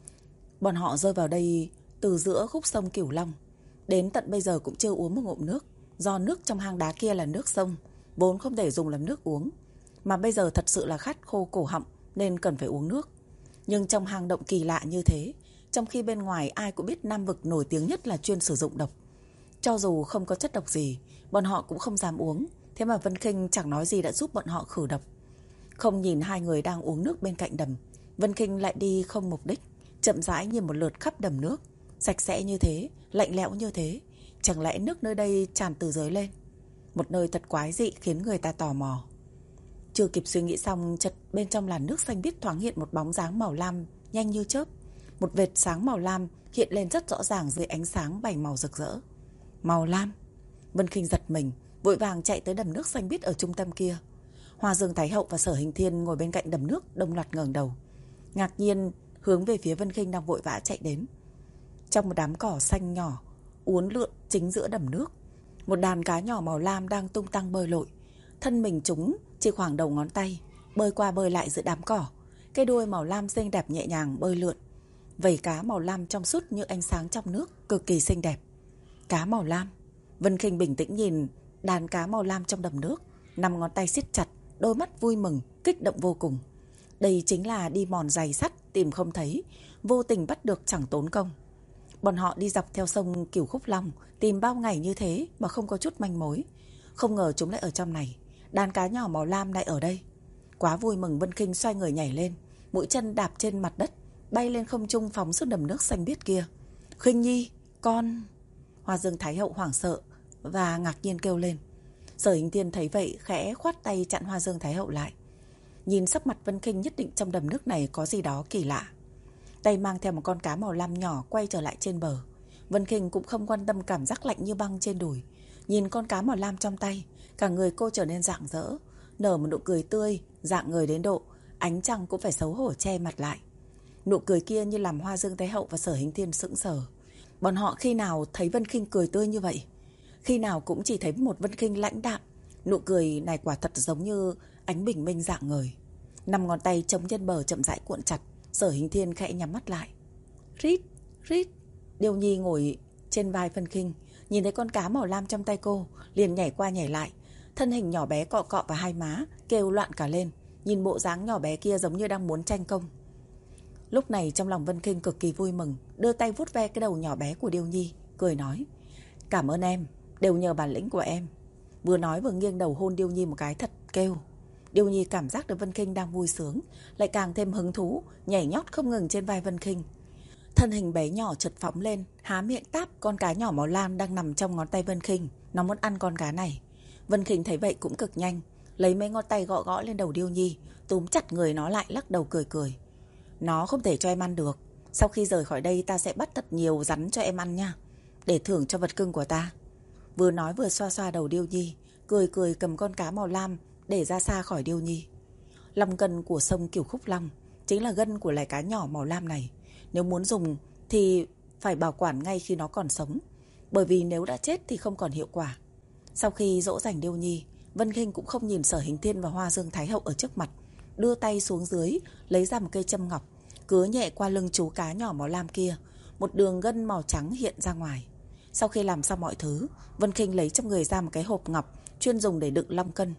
Bọn họ rơi vào đây từ giữa khúc sông Cửu Long, đến tận bây giờ cũng chưa uống một ngụm nước, do nước trong hang đá kia là nước sông, vốn không thể dùng làm nước uống, mà bây giờ thật sự là khát khô cổ họng nên cần phải uống nước. Nhưng trong hang động kỳ lạ như thế, trong khi bên ngoài ai cũng biết Nam Vực nổi tiếng nhất là chuyên sử dụng độc, cho dù không có chất độc gì, bọn họ cũng không dám uống. Thế mà Vân Khinh chẳng nói gì đã giúp bọn họ khử độc. Không nhìn hai người đang uống nước bên cạnh đầm, Vân Khinh lại đi không mục đích, chậm rãi nhìn một lượt khắp đầm nước. Sạch sẽ như thế, lạnh lẽo như thế, chẳng lẽ nước nơi đây tràn từ dưới lên? Một nơi thật quái dị khiến người ta tò mò. Chưa kịp suy nghĩ xong, chợt bên trong làn nước xanh biếc thoáng hiện một bóng dáng màu lam nhanh như chớp. Một vệt sáng màu lam hiện lên rất rõ ràng dưới ánh sáng bảy màu rực rỡ. Màu lam. Vân Khinh giật mình, vội vàng chạy tới đầm nước xanh biếc ở trung tâm kia. Hoa Dương Thái Hậu và Sở Hình Thiên ngồi bên cạnh đầm nước đồng loạt ngẩng đầu, ngạc nhiên hướng về phía Vân Khinh đang vội vã chạy đến. Trong một đám cỏ xanh nhỏ uốn lượn chính giữa đầm nước, một đàn cá nhỏ màu lam đang tung tăng bơi lội. Thân mình chúng chỉ khoảng đầu ngón tay, bơi qua bơi lại giữa đám cỏ. Cái đuôi màu lam xinh đẹp nhẹ nhàng bơi lượn. Vảy cá màu lam trong suốt như ánh sáng trong nước, cực kỳ xinh đẹp. Cá màu lam. Vân Khinh bình tĩnh nhìn đàn cá màu lam trong đầm nước, năm ngón tay siết chặt, đôi mắt vui mừng, kích động vô cùng. Đây chính là đi mòn giày sắt tìm không thấy, vô tình bắt được chẳng tốn công. Bọn họ đi dọc theo sông Cửu Khúc Long, tìm bao ngày như thế mà không có chút manh mối. Không ngờ chúng lại ở trong này, đàn cá nhỏ màu lam lại ở đây. Quá vui mừng, Vân Khinh xoay người nhảy lên, mũi chân đạp trên mặt đất, bay lên không trung phóng xuống đầm nước xanh biếc kia. Khinh Nhi, con... Hoa Dương Thái Hậu hoảng sợ và ngạc nhiên kêu lên. Sở Hình Thiên thấy vậy khẽ khoát tay chặn Hoa Dương Thái Hậu lại. Nhìn sắc mặt Vân Khinh nhất định trong đầm nước này có gì đó kỳ lạ. Tay mang theo một con cá màu lam nhỏ quay trở lại trên bờ. Vân Khinh cũng không quan tâm cảm giác lạnh như băng trên đùi. Nhìn con cá màu lam trong tay, cả người cô trở nên rạng rỡ, nở một nụ cười tươi, rạng người đến độ ánh trăng cũng phải xấu hổ che mặt lại. Nụ cười kia như làm Hoa Dương Thái Hậu và Sở Hình Thiên sững sờ. Bọn họ khi nào thấy Vân Khinh cười tươi như vậy? Khi nào cũng chỉ thấy một Vân Khinh lãnh đạm, Nụ cười này quả thật giống như ánh bình minh rạng ngời. Năm ngón tay chống trên bờ chậm rãi cuộn chặt. Sở Hình Thiên khẽ nhắm mắt lại. Rít, rít. Điêu Nhi ngồi trên vai Vân Khinh, nhìn thấy con cá màu lam trong tay cô, liền nhảy qua nhảy lại, thân hình nhỏ bé cọ cọ vào hai má, kêu loạn cả lên. Nhìn bộ dáng nhỏ bé kia giống như đang muốn tranh công. Lúc này trong lòng Vân Khinh cực kỳ vui mừng, đưa tay vuốt ve cái đầu nhỏ bé của Điêu Nhi, cười nói: Cảm ơn em, đều nhờ bản lĩnh của em. Vừa nói vừa nghiêng đầu hôn Điêu Nhi một cái thật kêu. Điêu Nhi cảm giác được Vân Khinh đang vui sướng, lại càng thêm hứng thú, nhảy nhót không ngừng trên vai Vân Khinh. Thân hình bé nhỏ chợt phóng lên, há miệng táp con cá nhỏ màu lam đang nằm trong ngón tay Vân Khinh. Nó muốn ăn con cá này. Vân Khinh thấy vậy cũng cực nhanh, lấy mấy ngón tay gõ gõ lên đầu Điêu Nhi, túm chặt người nó lại, lắc đầu cười cười. Nó không thể cho em ăn được. Sau khi rời khỏi đây ta sẽ bắt thật nhiều rắn cho em ăn nha, để thưởng cho vật cưng của ta. Vừa nói vừa xoa xoa đầu Điêu Nhi, cười cười cầm con cá màu lam để ra xa khỏi Điêu Nhi. Long cân của sông Cửu Khúc Long chính là gân của loài cá nhỏ màu lam này. Nếu muốn dùng thì phải bảo quản ngay khi nó còn sống, bởi vì nếu đã chết thì không còn hiệu quả. Sau khi dỗ dành Điêu Nhi, Vân Khinh cũng không nhìn Sở Hình Thiên và Hoa Dương Thái Hậu ở trước mặt, đưa tay xuống dưới lấy ra một cây châm ngọc, cứa nhẹ qua lưng chú cá nhỏ màu lam kia. Một đường gân màu trắng hiện ra ngoài. Sau khi làm xong mọi thứ, Vân Khinh lấy trong người ra một cái hộp ngọc chuyên dùng để đựng long cân,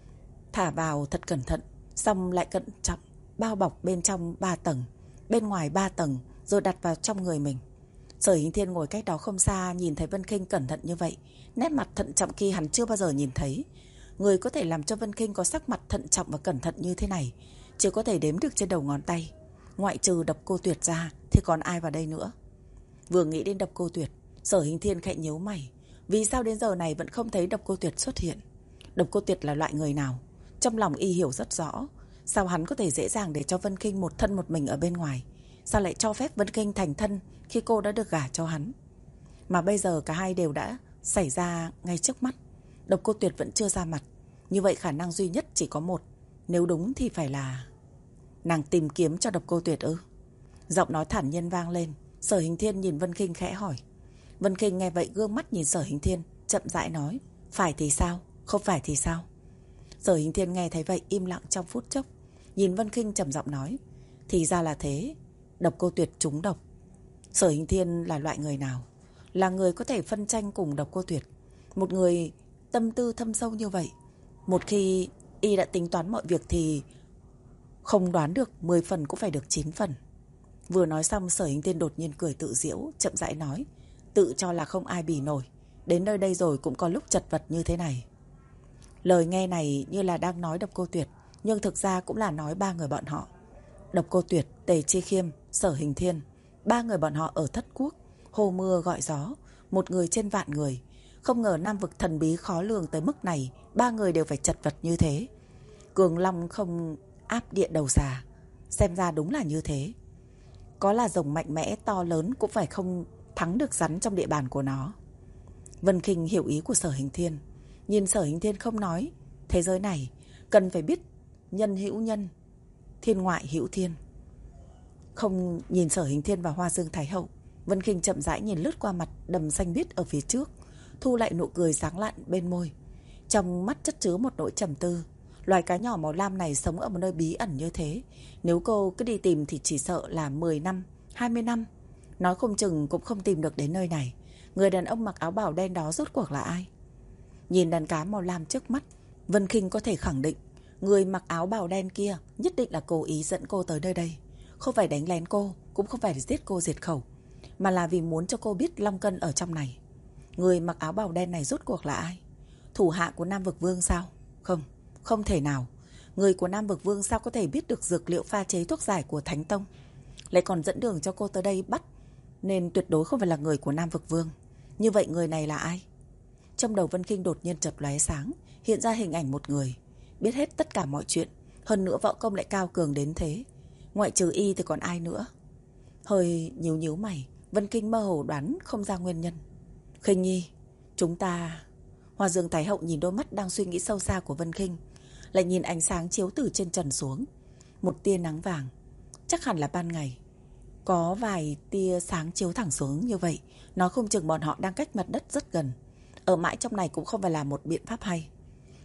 thả vào thật cẩn thận, xong lại cẩn trọng bao bọc bên trong ba tầng, bên ngoài ba tầng, rồi đặt vào trong người mình. Sở Hình Thiên ngồi cách đó không xa, nhìn thấy Vân Khinh cẩn thận như vậy, nét mặt thận trọng khi hắn chưa bao giờ nhìn thấy. Người có thể làm cho Vân Khinh có sắc mặt thận trọng và cẩn thận như thế này chỉ có thể đếm được trên đầu ngón tay. Ngoại trừ Độc Cô Tuyệt ra thì còn ai vào đây nữa. Vừa nghĩ đến Độc Cô Tuyệt, Sở Hình Thiên khẽ nhíu mày. Vì sao đến giờ này vẫn không thấy Độc Cô Tuyệt xuất hiện? Độc Cô Tuyệt là loại người nào? Trong lòng y hiểu rất rõ. Sao hắn có thể dễ dàng để cho Vân Khinh một thân một mình ở bên ngoài? Sao lại cho phép Vân Khinh thành thân khi cô đã được gả cho hắn? Mà bây giờ cả hai đều đã xảy ra ngay trước mắt. Độc Cô Tuyệt vẫn chưa ra mặt. Như vậy khả năng duy nhất chỉ có một. Nếu đúng thì phải là nàng tìm kiếm cho Độc Cô Tuyệt ư? Giọng nói thản nhiên vang lên. Sở Hình Thiên nhìn Vân Khinh khẽ hỏi. Vân Khinh nghe vậy gương mắt nhìn Sở Hình Thiên, chậm rãi nói: Phải thì sao? Không phải thì sao? Sở Hình Thiên nghe thấy vậy im lặng trong phút chốc, nhìn Vân Khinh trầm giọng nói: Thì ra là thế, Độc Cô Tuyệt trúng độc. Sở Hình Thiên là loại người nào? Là người có thể phân tranh cùng Độc Cô Tuyệt. Một người tâm tư thâm sâu như vậy, một khi y đã tính toán mọi việc thì không đoán được mười phần cũng phải được chín phần. Vừa nói xong, Sở Hình Thiên đột nhiên cười tự giễu, chậm rãi nói: Tự cho là không ai bì nổi, đến nơi đây rồi cũng có lúc chật vật như thế này. Lời nghe này như là đang nói Độc Cô Tuyệt, nhưng thực ra cũng là nói ba người bọn họ. Độc Cô Tuyệt, Tề Chi Khiêm, Sở Hình Thiên. Ba người bọn họ ở Thất Quốc, hô mưa gọi gió, một người trên vạn người. Không ngờ Nam vực thần bí khó lường tới mức này, ba người đều phải chật vật như thế. Cường Long không áp địa đầu xà, xem ra đúng là như thế. Có là rồng mạnh mẽ to lớn cũng phải không thắng được rắn trong địa bàn của nó. Vân Khinh hiểu ý của Sở Hình Thiên, nhìn Sở Hình Thiên không nói. Thế giới này cần phải biết nhân hữu nhân, thiên ngoại hữu thiên. Không nhìn Sở Hình Thiên và Hoa Dương Thái Hậu, Vân Khinh chậm rãi nhìn lướt qua mặt đầm xanh biếc ở phía trước, thu lại nụ cười sáng lạn bên môi. Trong mắt chất chứa một nỗi trầm tư. Loài cá nhỏ màu lam này sống ở một nơi bí ẩn như thế, nếu cô cứ đi tìm thì chỉ sợ là mười năm, hai mươi năm, nói không chừng cũng không tìm được đến nơi này. Người đàn ông mặc áo bào đen đó rốt cuộc là ai? Nhìn đàn cá màu lam trước mắt, Vân Khinh có thể khẳng định người mặc áo bào đen kia nhất định là cố ý dẫn cô tới nơi đây. Không phải đánh lén cô, cũng không phải giết cô diệt khẩu, mà là vì muốn cho cô biết long cân ở trong này. Người mặc áo bào đen này rốt cuộc là ai? Thủ hạ của Nam Vực Vương sao? Không, không thể nào. Người của Nam Vực Vương sao có thể biết được dược liệu pha chế thuốc giải của Thánh Tông, lại còn dẫn đường cho cô tới đây bắt, nên tuyệt đối không phải là người của Nam Vực Vương. Như vậy người này là ai? Trong đầu Vân Khinh đột nhiên chợt lóe sáng, hiện ra hình ảnh một người biết hết tất cả mọi chuyện, hơn nữa võ công lại cao cường đến thế. Ngoại trừ y thì còn ai nữa? Hơi nhíu nhíu mày, Vân Khinh mơ hồ đoán không ra nguyên nhân. Khinh Nhi, chúng ta... Hoa Dương Thái Hậu nhìn đôi mắt đang suy nghĩ sâu xa của Vân Khinh, lại nhìn ánh sáng chiếu từ trên trần xuống. Một tia nắng vàng, chắc hẳn là ban ngày. Có vài tia sáng chiếu thẳng xuống như vậy, nói không chừng bọn họ đang cách mặt đất rất gần. Ở mãi trong này cũng không phải là một biện pháp hay.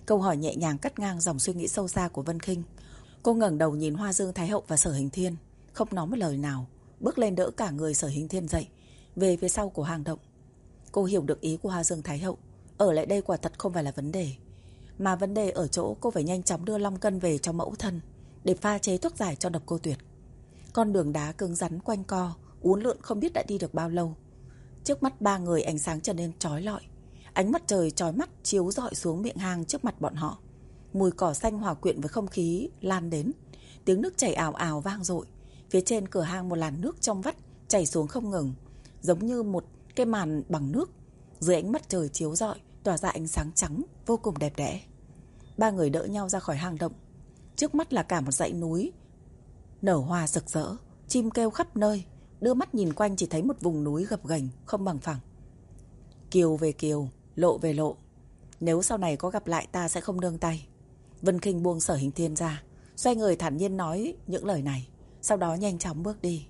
Câu hỏi nhẹ nhàng cắt ngang dòng suy nghĩ sâu xa của Vân Khinh. Cô ngẩng đầu nhìn Hoa Dương Thái Hậu và Sở Hình Thiên, không nói một lời nào, bước lên đỡ cả người Sở Hình Thiên dậy, về phía sau của hang động. Cô hiểu được ý của Hoa Dương Thái Hậu, ở lại đây quả thật không phải là vấn đề, mà vấn đề ở chỗ cô phải nhanh chóng đưa Long Cân về cho mẫu thân, để pha chế thuốc giải cho Độc Cô Tuyệt. Con đường đá cứng rắn quanh co, uốn lượn không biết đã đi được bao lâu. Trước mắt ba người ánh sáng trở nên chói lọi, ánh mặt trời chói mắt chiếu rọi xuống miệng hang trước mặt bọn họ. Mùi cỏ xanh hòa quyện với không khí lan đến, tiếng nước chảy ào ào vang dội. Phía trên cửa hang một làn nước trong vắt chảy xuống không ngừng, giống như một cái màn bằng nước. Dưới ánh mặt trời chiếu rọi tỏa ra ánh sáng trắng vô cùng đẹp đẽ. Ba người đỡ nhau ra khỏi hang động. Trước mắt là cả một dãy núi nở hoa rực rỡ, chim kêu khắp nơi. Đưa mắt nhìn quanh chỉ thấy một vùng núi gập ghềnh không bằng phẳng. Kiều về kiều, lộ về lộ, nếu sau này có gặp lại ta sẽ không nương tay. Vân Khinh buông Sở Hình Thiên ra, xoay người thản nhiên nói những lời này, sau đó nhanh chóng bước đi.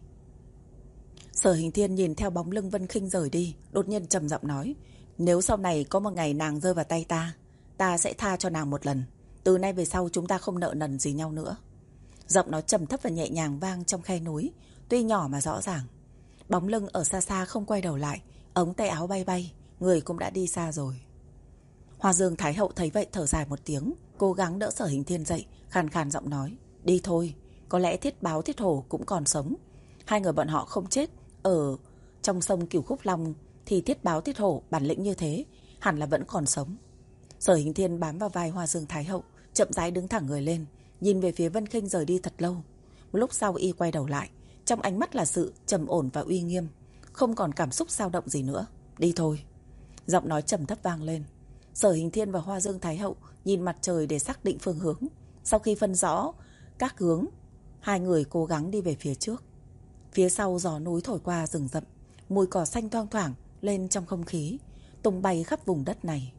Sở Hình Thiên nhìn theo bóng lưng Vân Khinh rời đi, đột nhiên trầm giọng nói, nếu sau này có một ngày nàng rơi vào tay ta, ta sẽ tha cho nàng một lần. Từ nay về sau chúng ta không nợ nần gì nhau nữa. Giọng nói trầm thấp và nhẹ nhàng vang trong khe núi, tuy nhỏ mà rõ ràng. Bóng lưng ở xa xa không quay đầu lại, ống tay áo bay bay, người cũng đã đi xa rồi. Hoa Dương Thái Hậu thấy vậy thở dài một tiếng, cố gắng đỡ Sở Hình Thiên dậy, khàn khàn giọng nói, đi thôi, có lẽ Thiết Báo Thiết Hổ cũng còn sống. Hai người bọn họ không chết ở trong sông Cửu Khúc Long, thì Thiết Báo Thiết Hổ bản lĩnh như thế hẳn là vẫn còn sống. Sở Hình Thiên bám vào vai Hoa Dương Thái Hậu, chậm rãi đứng thẳng người lên, nhìn về phía Vân Khinh rời đi thật lâu. Một lúc sau y quay đầu lại, trong ánh mắt là sự trầm ổn và uy nghiêm, không còn cảm xúc dao động gì nữa. Đi thôi. Giọng nói trầm thấp vang lên. Sở Hình Thiên và Hoa Dương Thái Hậu nhìn mặt trời để xác định phương hướng. Sau khi phân rõ các hướng, hai người cố gắng đi về phía trước. Phía sau gió núi thổi qua rừng rậm, mùi cỏ xanh thoang thoảng lên trong không khí, tung bay khắp vùng đất này.